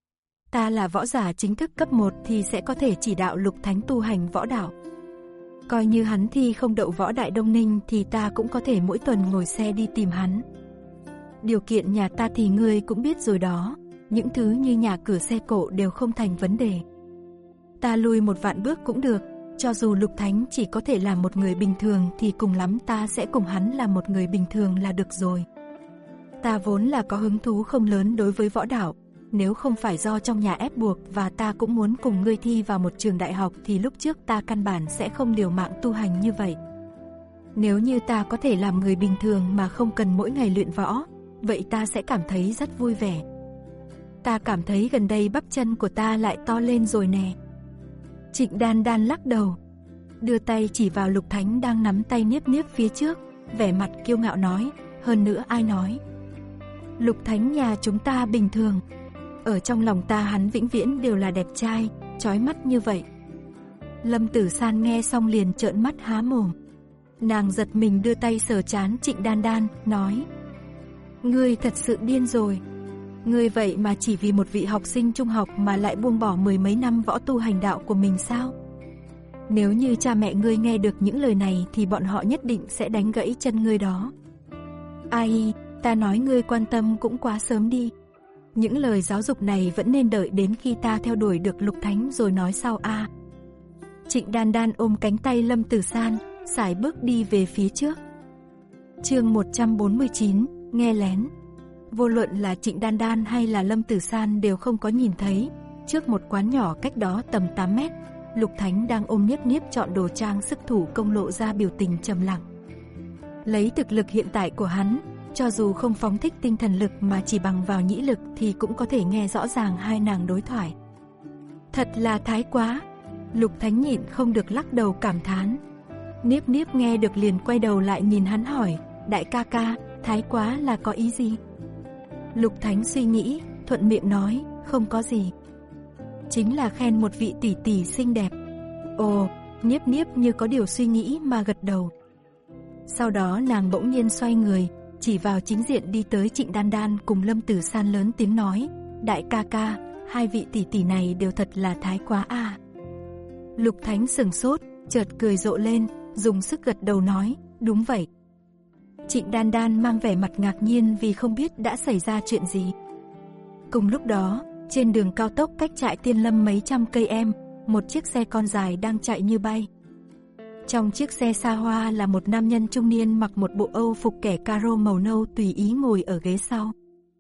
Ta là võ giả chính thức cấp một thì sẽ có thể chỉ đạo Lục Thánh tu hành võ đạo. Coi như hắn thi không đậu Võ Đại Đông Ninh thì ta cũng có thể mỗi tuần ngồi xe đi tìm hắn. Điều kiện nhà ta thì ngươi cũng biết rồi đó, những thứ như nhà cửa xe cộ đều không thành vấn đề. Ta lui một vạn bước cũng được, cho dù Lục Thánh chỉ có thể là một người bình thường thì cùng lắm ta sẽ cùng hắn là một người bình thường là được rồi. Ta vốn là có hứng thú không lớn đối với võ đạo, nếu không phải do trong nhà ép buộc và ta cũng muốn cùng ngươi thi vào một trường đại học thì lúc trước ta căn bản sẽ không liều mạng tu hành như vậy. Nếu như ta có thể làm người bình thường mà không cần mỗi ngày luyện võ, vậy ta sẽ cảm thấy rất vui vẻ. Ta cảm thấy gần đây bắp chân của ta lại to lên rồi nè. Trịnh Đan Đan lắc đầu, đưa tay chỉ vào Lục Thánh đang nắm tay Niếp Niếp phía trước, vẻ mặt kiêu ngạo nói, hơn nữa ai nói? Lục Thánh nhà chúng ta bình thường. Ở trong lòng ta hắn vĩnh viễn đều là đẹp trai, chói mắt như vậy. Lâm Tử San nghe xong liền trợn mắt há mồm. Nàng giật mình đưa tay sờ trán Trịnh Đan Đan, nói: Ngươi thật sự điên rồi. Ngươi vậy mà chỉ vì một vị học sinh trung học mà lại buông bỏ mười mấy năm võ tu hành đạo của mình sao? Nếu như cha mẹ ngươi nghe được những lời này thì bọn họ nhất định sẽ đánh gãy chân ngươi đó. Ai, ta nói ngươi quan tâm cũng quá sớm đi. Những lời giáo dục này vẫn nên đợi đến khi ta theo đuổi được Lục Thánh rồi nói sau a. À. Trịnh Đan Đan ôm cánh tay Lâm Tử San, sải bước đi về phía trước. Chương một trăm bốn mươi chín, nghe lén. Vô luận là Trịnh Đan Đan hay là Lâm Tử San đều không có nhìn thấy, trước một quán nhỏ cách đó tầm tám mét, Lục Thánh đang ôm Niếp Niếp chọn đồ trang sức thủ công lộ ra biểu tình trầm lặng. Lấy thực lực hiện tại của hắn, cho dù không phóng thích tinh thần lực mà chỉ bằng vào nhĩ lực thì cũng có thể nghe rõ ràng hai nàng đối thoại. Thật là thái quá. Lục Thánh nhịn không được lắc đầu cảm thán. Niếp Niếp nghe được liền quay đầu lại nhìn hắn hỏi: Đại ca ca, thái quá là có ý gì? Lục Thánh suy nghĩ, thuận miệng nói: Không có gì. Chính là khen một vị tỷ tỷ xinh đẹp. Ồ, Niếp Niếp như có điều suy nghĩ mà gật đầu. Sau đó nàng bỗng nhiên xoay người, chỉ vào chính diện đi tới Trịnh Đan Đan cùng Lâm Tử San lớn tiếng nói: Đại ca ca, hai vị tỷ tỷ này đều thật là thái quá à. Lục Thánh sừng sốt, chợt cười rộ lên, dùng sức gật đầu nói: Đúng vậy. Trịnh Đan Đan mang vẻ mặt ngạc nhiên vì không biết đã xảy ra chuyện gì. Cùng lúc đó, trên đường cao tốc cách trại Tiên Lâm mấy trăm cây em, một chiếc xe con dài đang chạy như bay. Trong chiếc xe xa hoa là một nam nhân trung niên mặc một bộ Âu phục kẻ caro màu nâu tùy ý ngồi ở ghế sau.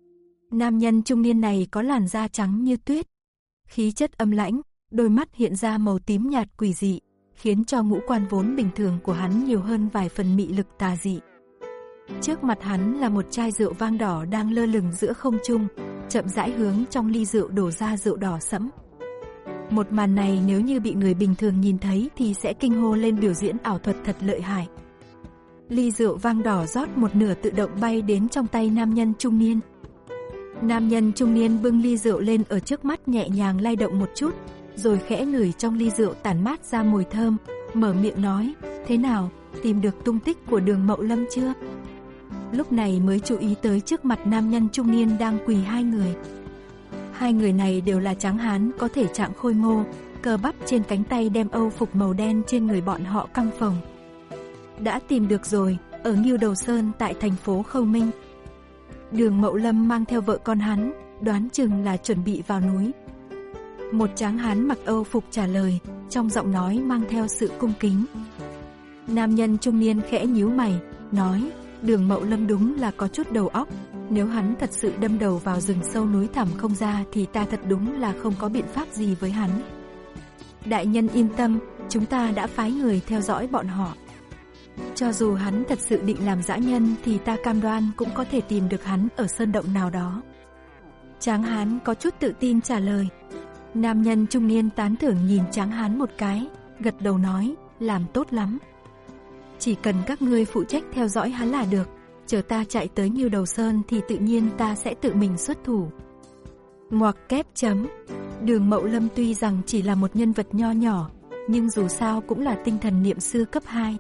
Nam nhân trung niên này có làn da trắng như tuyết, khí chất âm lãnh, đôi mắt hiện ra màu tím nhạt quỷ dị, khiến cho ngũ quan vốn bình thường của hắn nhiều hơn vài phần mị lực tà dị. Trước mặt hắn là một chai rượu vang đỏ đang lơ lửng giữa không trung, chậm rãi hướng trong ly rượu đổ ra rượu đỏ sẫm. Một màn này nếu như bị người bình thường nhìn thấy thì sẽ kinh hô lên biểu diễn ảo thuật thật lợi hại. Ly rượu vang đỏ rót một nửa tự động bay đến trong tay nam nhân trung niên. Nam nhân trung niên bưng ly rượu lên ở trước mắt nhẹ nhàng lay động một chút, rồi khẽ ngửi trong ly rượu tản mát ra mùi thơm, mở miệng nói: Thế nào, tìm được tung tích của Đường Mậu Lâm chưa? Lúc này mới chú ý tới trước mặt nam nhân trung niên đang quỳ hai người. Hai người này đều là tráng hán có thể trạng khôi ngô, cơ bắp trên cánh tay đem Âu phục màu đen trên người bọn họ căng phồng. Đã tìm được rồi, ở Ngưu Đầu Sơn tại thành phố Khâu Minh. Đường Mậu Lâm mang theo vợ con hắn, đoán chừng là chuẩn bị vào núi. Một tráng hán mặc Âu phục trả lời, trong giọng nói mang theo sự cung kính. Nam nhân trung niên khẽ nhíu mày, nói: Đường Mậu Lâm đúng là có chút đầu óc, nếu hắn thật sự đâm đầu vào rừng sâu núi thẳm không ra thì ta thật đúng là không có biện pháp gì với hắn. Đại nhân yên tâm, chúng ta đã phái người theo dõi bọn họ. Cho dù hắn thật sự định làm dã nhân thì ta cam đoan cũng có thể tìm được hắn ở sơn động nào đó. Tráng hán có chút tự tin trả lời. Nam nhân trung niên tán thưởng nhìn tráng hán một cái, gật đầu nói: Làm tốt lắm. Chỉ cần các ngươi phụ trách theo dõi hắn là được, chờ ta chạy tới Ngưu Đầu Sơn thì tự nhiên ta sẽ tự mình xuất thủ. Ngoặc kép chấm. Đường Mậu Lâm tuy rằng chỉ là một nhân vật nho nhỏ, nhưng dù sao cũng là tinh thần niệm sư cấp hai.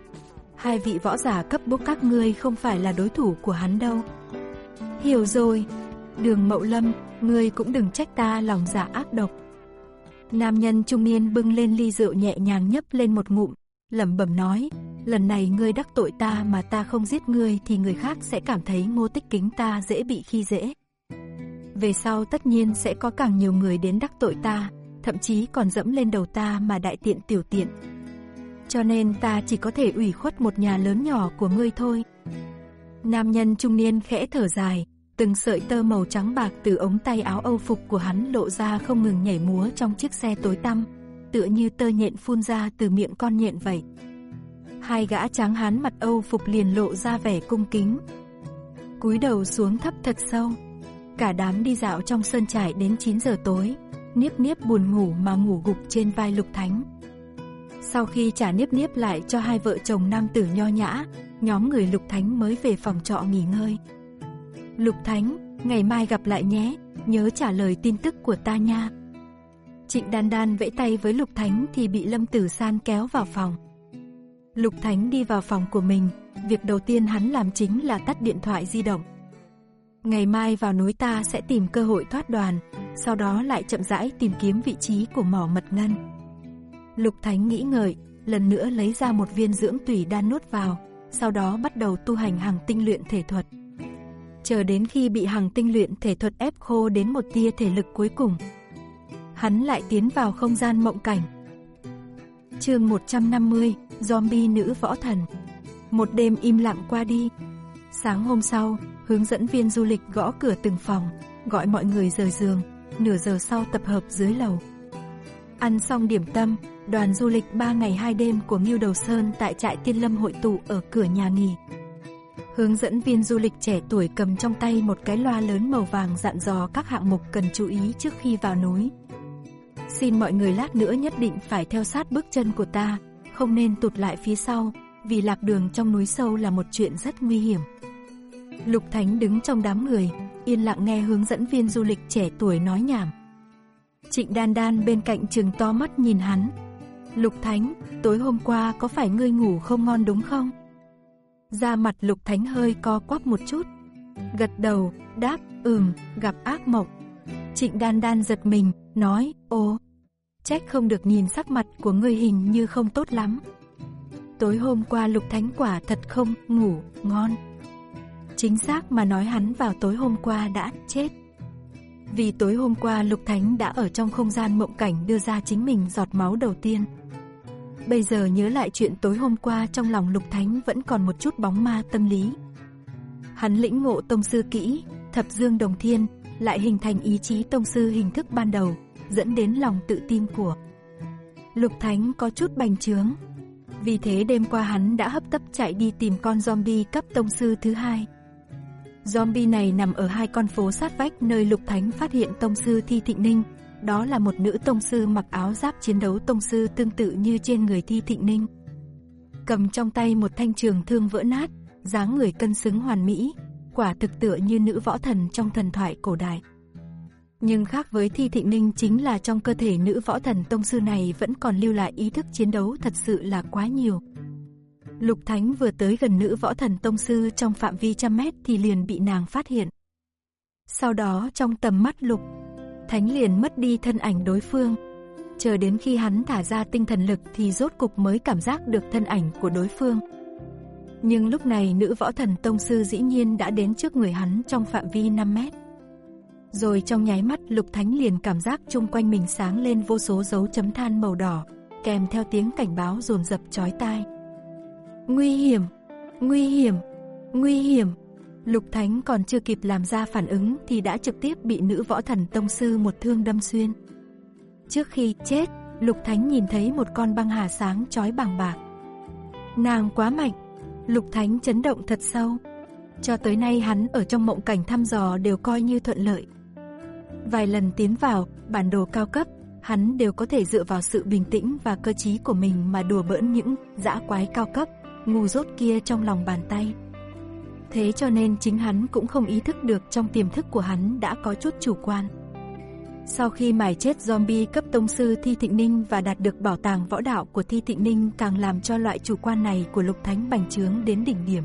Hai vị võ giả cấp bốc các ngươi không phải là đối thủ của hắn đâu. Hiểu rồi. Đường Mậu Lâm, ngươi cũng đừng trách ta lòng dạ ác độc. Nam nhân trung niên bưng lên ly rượu nhẹ nhàng nhấp lên một ngụm, lẩm bẩm nói: Lần này ngươi đắc tội ta mà ta không giết ngươi thì người khác sẽ cảm thấy Ngô Tích Kính ta dễ bị khi dễ. Về sau tất nhiên sẽ có càng nhiều người đến đắc tội ta, thậm chí còn dẫm lên đầu ta mà đại tiện tiểu tiện. Cho nên ta chỉ có thể ủy khuất một nhà lớn nhỏ của ngươi thôi. Nam nhân trung niên khẽ thở dài, từng sợi tơ màu trắng bạc từ ống tay áo Âu phục của hắn lộ ra không ngừng nhảy múa trong chiếc xe tối tăm, tựa như tơ nhện phun ra từ miệng con nhện vậy. Hai gã tráng hán mặt Âu phục liền lộ ra vẻ cung kính, cúi đầu xuống thấp thật sâu. Cả đám đi dạo trong sơn trại đến chín giờ tối, Niếp Niếp buồn ngủ mà ngủ gục trên vai Lục Thánh. Sau khi trả Niếp Niếp lại cho hai vợ chồng nam tử nho nhã, nhóm người Lục Thánh mới về phòng trọ nghỉ ngơi. Lục Thánh, ngày mai gặp lại nhé, nhớ trả lời tin tức của ta nha. Trịnh Đan Đan vẫy tay với Lục Thánh thì bị Lâm Tử San kéo vào phòng. Lục Thánh đi vào phòng của mình, việc đầu tiên hắn làm chính là tắt điện thoại di động. Ngày mai vào núi ta sẽ tìm cơ hội thoát đoàn, sau đó lại chậm rãi tìm kiếm vị trí của mỏ mật ngân. Lục Thánh nghĩ ngợi, lần nữa lấy ra một viên dưỡng tủy đan nuốt vào, sau đó bắt đầu tu hành hằng tinh luyện thể thuật. Chờ đến khi bị hằng tinh luyện thể thuật ép khô đến một tia thể lực cuối cùng, hắn lại tiến vào không gian mộng cảnh. Chương một trăm năm mươi, Zombie nữ võ thần. Một đêm im lặng qua đi. Sáng hôm sau, hướng dẫn viên du lịch gõ cửa từng phòng, gọi mọi người rời giường, nửa giờ sau tập hợp dưới lầu. Ăn xong điểm tâm, đoàn du lịch ba ngày hai đêm của Ngưu Đầu Sơn tại trại Tiên Lâm hội tụ ở cửa nhà nghỉ. Hướng dẫn viên du lịch trẻ tuổi cầm trong tay một cái loa lớn màu vàng dặn dò các hạng mục cần chú ý trước khi vào núi. Xin mọi người lát nữa nhất định phải theo sát bước chân của ta, không nên tụt lại phía sau, vì lạc đường trong núi sâu là một chuyện rất nguy hiểm. Lục Thánh đứng trong đám người, yên lặng nghe hướng dẫn viên du lịch trẻ tuổi nói nhảm. Trịnh Đan Đan bên cạnh trừng to mắt nhìn hắn. Lục Thánh, tối hôm qua có phải ngươi ngủ không ngon đúng không? Da mặt Lục Thánh hơi co quắp một chút, gật đầu, đáp, ừm, gặp ác mộng. Trịnh Đan Đan giật mình, nói, ồ, trách không được, nhìn sắc mặt của ngươi hình như không tốt lắm. Tối hôm qua Lục Thánh quả thật không ngủ ngon. Chính xác mà nói hắn vào tối hôm qua đã chết. Vì tối hôm qua Lục Thánh đã ở trong không gian mộng cảnh đưa ra chính mình giọt máu đầu tiên. Bây giờ nhớ lại chuyện tối hôm qua, trong lòng Lục Thánh vẫn còn một chút bóng ma tâm lý. Hắn lĩnh ngộ tông sư kỹ, thập dương đồng thiên, lại hình thành ý chí tông sư hình thức ban đầu, dẫn đến lòng tự tin của Lục Thánh có chút bành trướng. Vì thế đêm qua hắn đã hấp tấp chạy đi tìm con zombie cấp tông sư thứ hai. Zombie này nằm ở hai con phố sát vách nơi Lục Thánh phát hiện tông sư Thi Thịnh Ninh. Đó là một nữ tông sư mặc áo giáp chiến đấu tông sư tương tự như trên người Thi Thịnh Ninh, cầm trong tay một thanh trường thương vỡ nát, dáng người cân xứng hoàn mỹ, quả thực tựa như nữ võ thần trong thần thoại cổ đại. Nhưng khác với Thi Thịnh Ninh chính là trong cơ thể nữ võ thần tông sư này vẫn còn lưu lại ý thức chiến đấu thật sự là quá nhiều. Lục Thánh vừa tới gần nữ võ thần tông sư trong phạm vi trăm mét thì liền bị nàng phát hiện. Sau đó trong tầm mắt Lục Thánh liền mất đi thân ảnh đối phương. Chờ đến khi hắn thả ra tinh thần lực thì rốt cục mới cảm giác được thân ảnh của đối phương. Nhưng lúc này nữ võ thần tông sư dĩ nhiên đã đến trước người hắn trong phạm vi năm mét. Rồi trong nháy mắt Lục Thánh liền cảm giác chung quanh mình sáng lên vô số dấu chấm than màu đỏ, kèm theo tiếng cảnh báo dồn dập chói tai. Nguy hiểm, nguy hiểm, nguy hiểm. Lục Thánh còn chưa kịp làm ra phản ứng thì đã trực tiếp bị nữ võ thần tông sư một thương đâm xuyên. Trước khi chết, Lục Thánh nhìn thấy một con băng hà sáng chói bàng bạc. Nàng quá mạnh. Lục Thánh chấn động thật sâu. Cho tới nay hắn ở trong mộng cảnh thăm dò đều coi như thuận lợi. Vài lần tiến vào bản đồ cao cấp, hắn đều có thể dựa vào sự bình tĩnh và cơ trí của mình mà đùa bỡn những dã quái cao cấp, ngu dốt kia trong lòng bàn tay. Thế cho nên chính hắn cũng không ý thức được trong tiềm thức của hắn đã có chút chủ quan. Sau khi mài chết zombie cấp tông sư Thi Thịnh Ninh và đạt được bảo tàng võ đạo của Thi Thịnh Ninh càng làm cho loại chủ quan này của Lục Thánh bành trướng đến đỉnh điểm.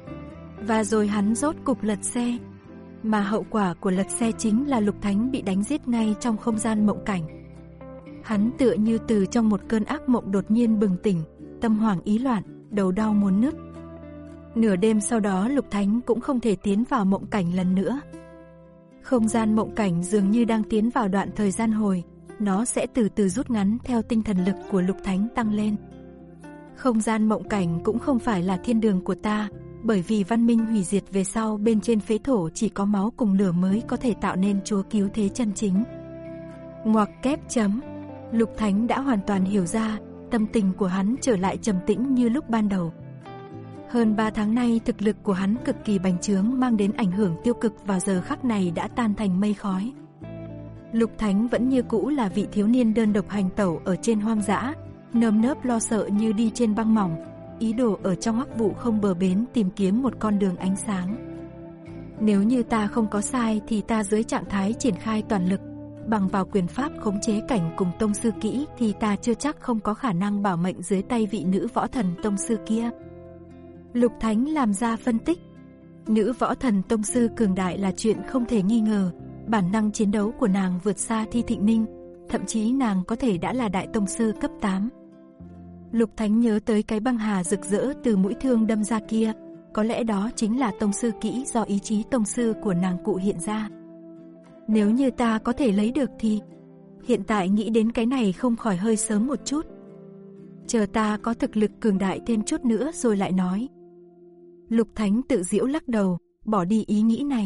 Và rồi hắn rốt cục lật xe. Mà hậu quả của lật xe chính là Lục Thánh bị đánh giết ngay trong không gian mộng cảnh. Hắn tựa như từ trong một cơn ác mộng đột nhiên bừng tỉnh, tâm hoảng ý loạn, đầu đau muốn nứt. Nửa đêm sau đó Lục Thánh cũng không thể tiến vào mộng cảnh lần nữa. Không gian mộng cảnh dường như đang tiến vào đoạn thời gian hồi, nó sẽ từ từ rút ngắn theo tinh thần lực của Lục Thánh tăng lên. Không gian mộng cảnh cũng không phải là thiên đường của ta, bởi vì văn minh hủy diệt về sau bên trên phế thổ chỉ có máu cùng lửa mới có thể tạo nên chúa cứu thế chân chính. Ngoặc kép chấm. Lục Thánh đã hoàn toàn hiểu ra, tâm tình của hắn trở lại trầm tĩnh như lúc ban đầu. Hơn ba tháng nay thực lực của hắn cực kỳ bành trướng mang đến ảnh hưởng tiêu cực vào giờ khắc này đã tan thành mây khói. Lục Thánh vẫn như cũ là vị thiếu niên đơn độc hành tẩu ở trên hoang dã, nơm nớp lo sợ như đi trên băng mỏng, ý đồ ở trong hắc vụ không bờ bến tìm kiếm một con đường ánh sáng. Nếu như ta không có sai thì ta dưới trạng thái triển khai toàn lực, bằng vào quyền pháp khống chế cảnh cùng tông sư kỹ thì ta chưa chắc không có khả năng bảo mệnh dưới tay vị nữ võ thần tông sư kia. Lục Thánh làm ra phân tích. Nữ võ thần tông sư cường đại là chuyện không thể nghi ngờ, bản năng chiến đấu của nàng vượt xa Thi Thịnh Ninh, thậm chí nàng có thể đã là đại tông sư cấp tám. Lục Thánh nhớ tới cái băng hà rực rỡ từ mũi thương đâm ra kia, có lẽ đó chính là tông sư kỹ do ý chí tông sư của nàng cụ hiện ra. Nếu như ta có thể lấy được thì... Hiện tại nghĩ đến cái này không khỏi hơi sớm một chút. Chờ ta có thực lực cường đại thêm chút nữa rồi lại nói. Lục Thánh tự giễu lắc đầu, bỏ đi ý nghĩ này.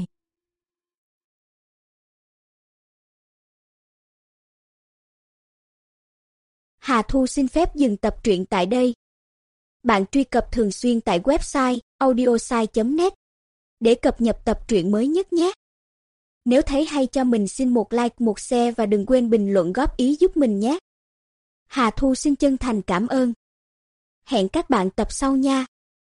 Hà Thu xin phép dừng tập truyện tại đây. Bạn truy cập thường xuyên tại website audiosai chấm net để cập nhật tập truyện mới nhất nhé. Nếu thấy hay cho mình xin một like, một share và đừng quên bình luận góp ý giúp mình nhé. Hà Thu xin chân thành cảm ơn. Hẹn các bạn tập sau nha.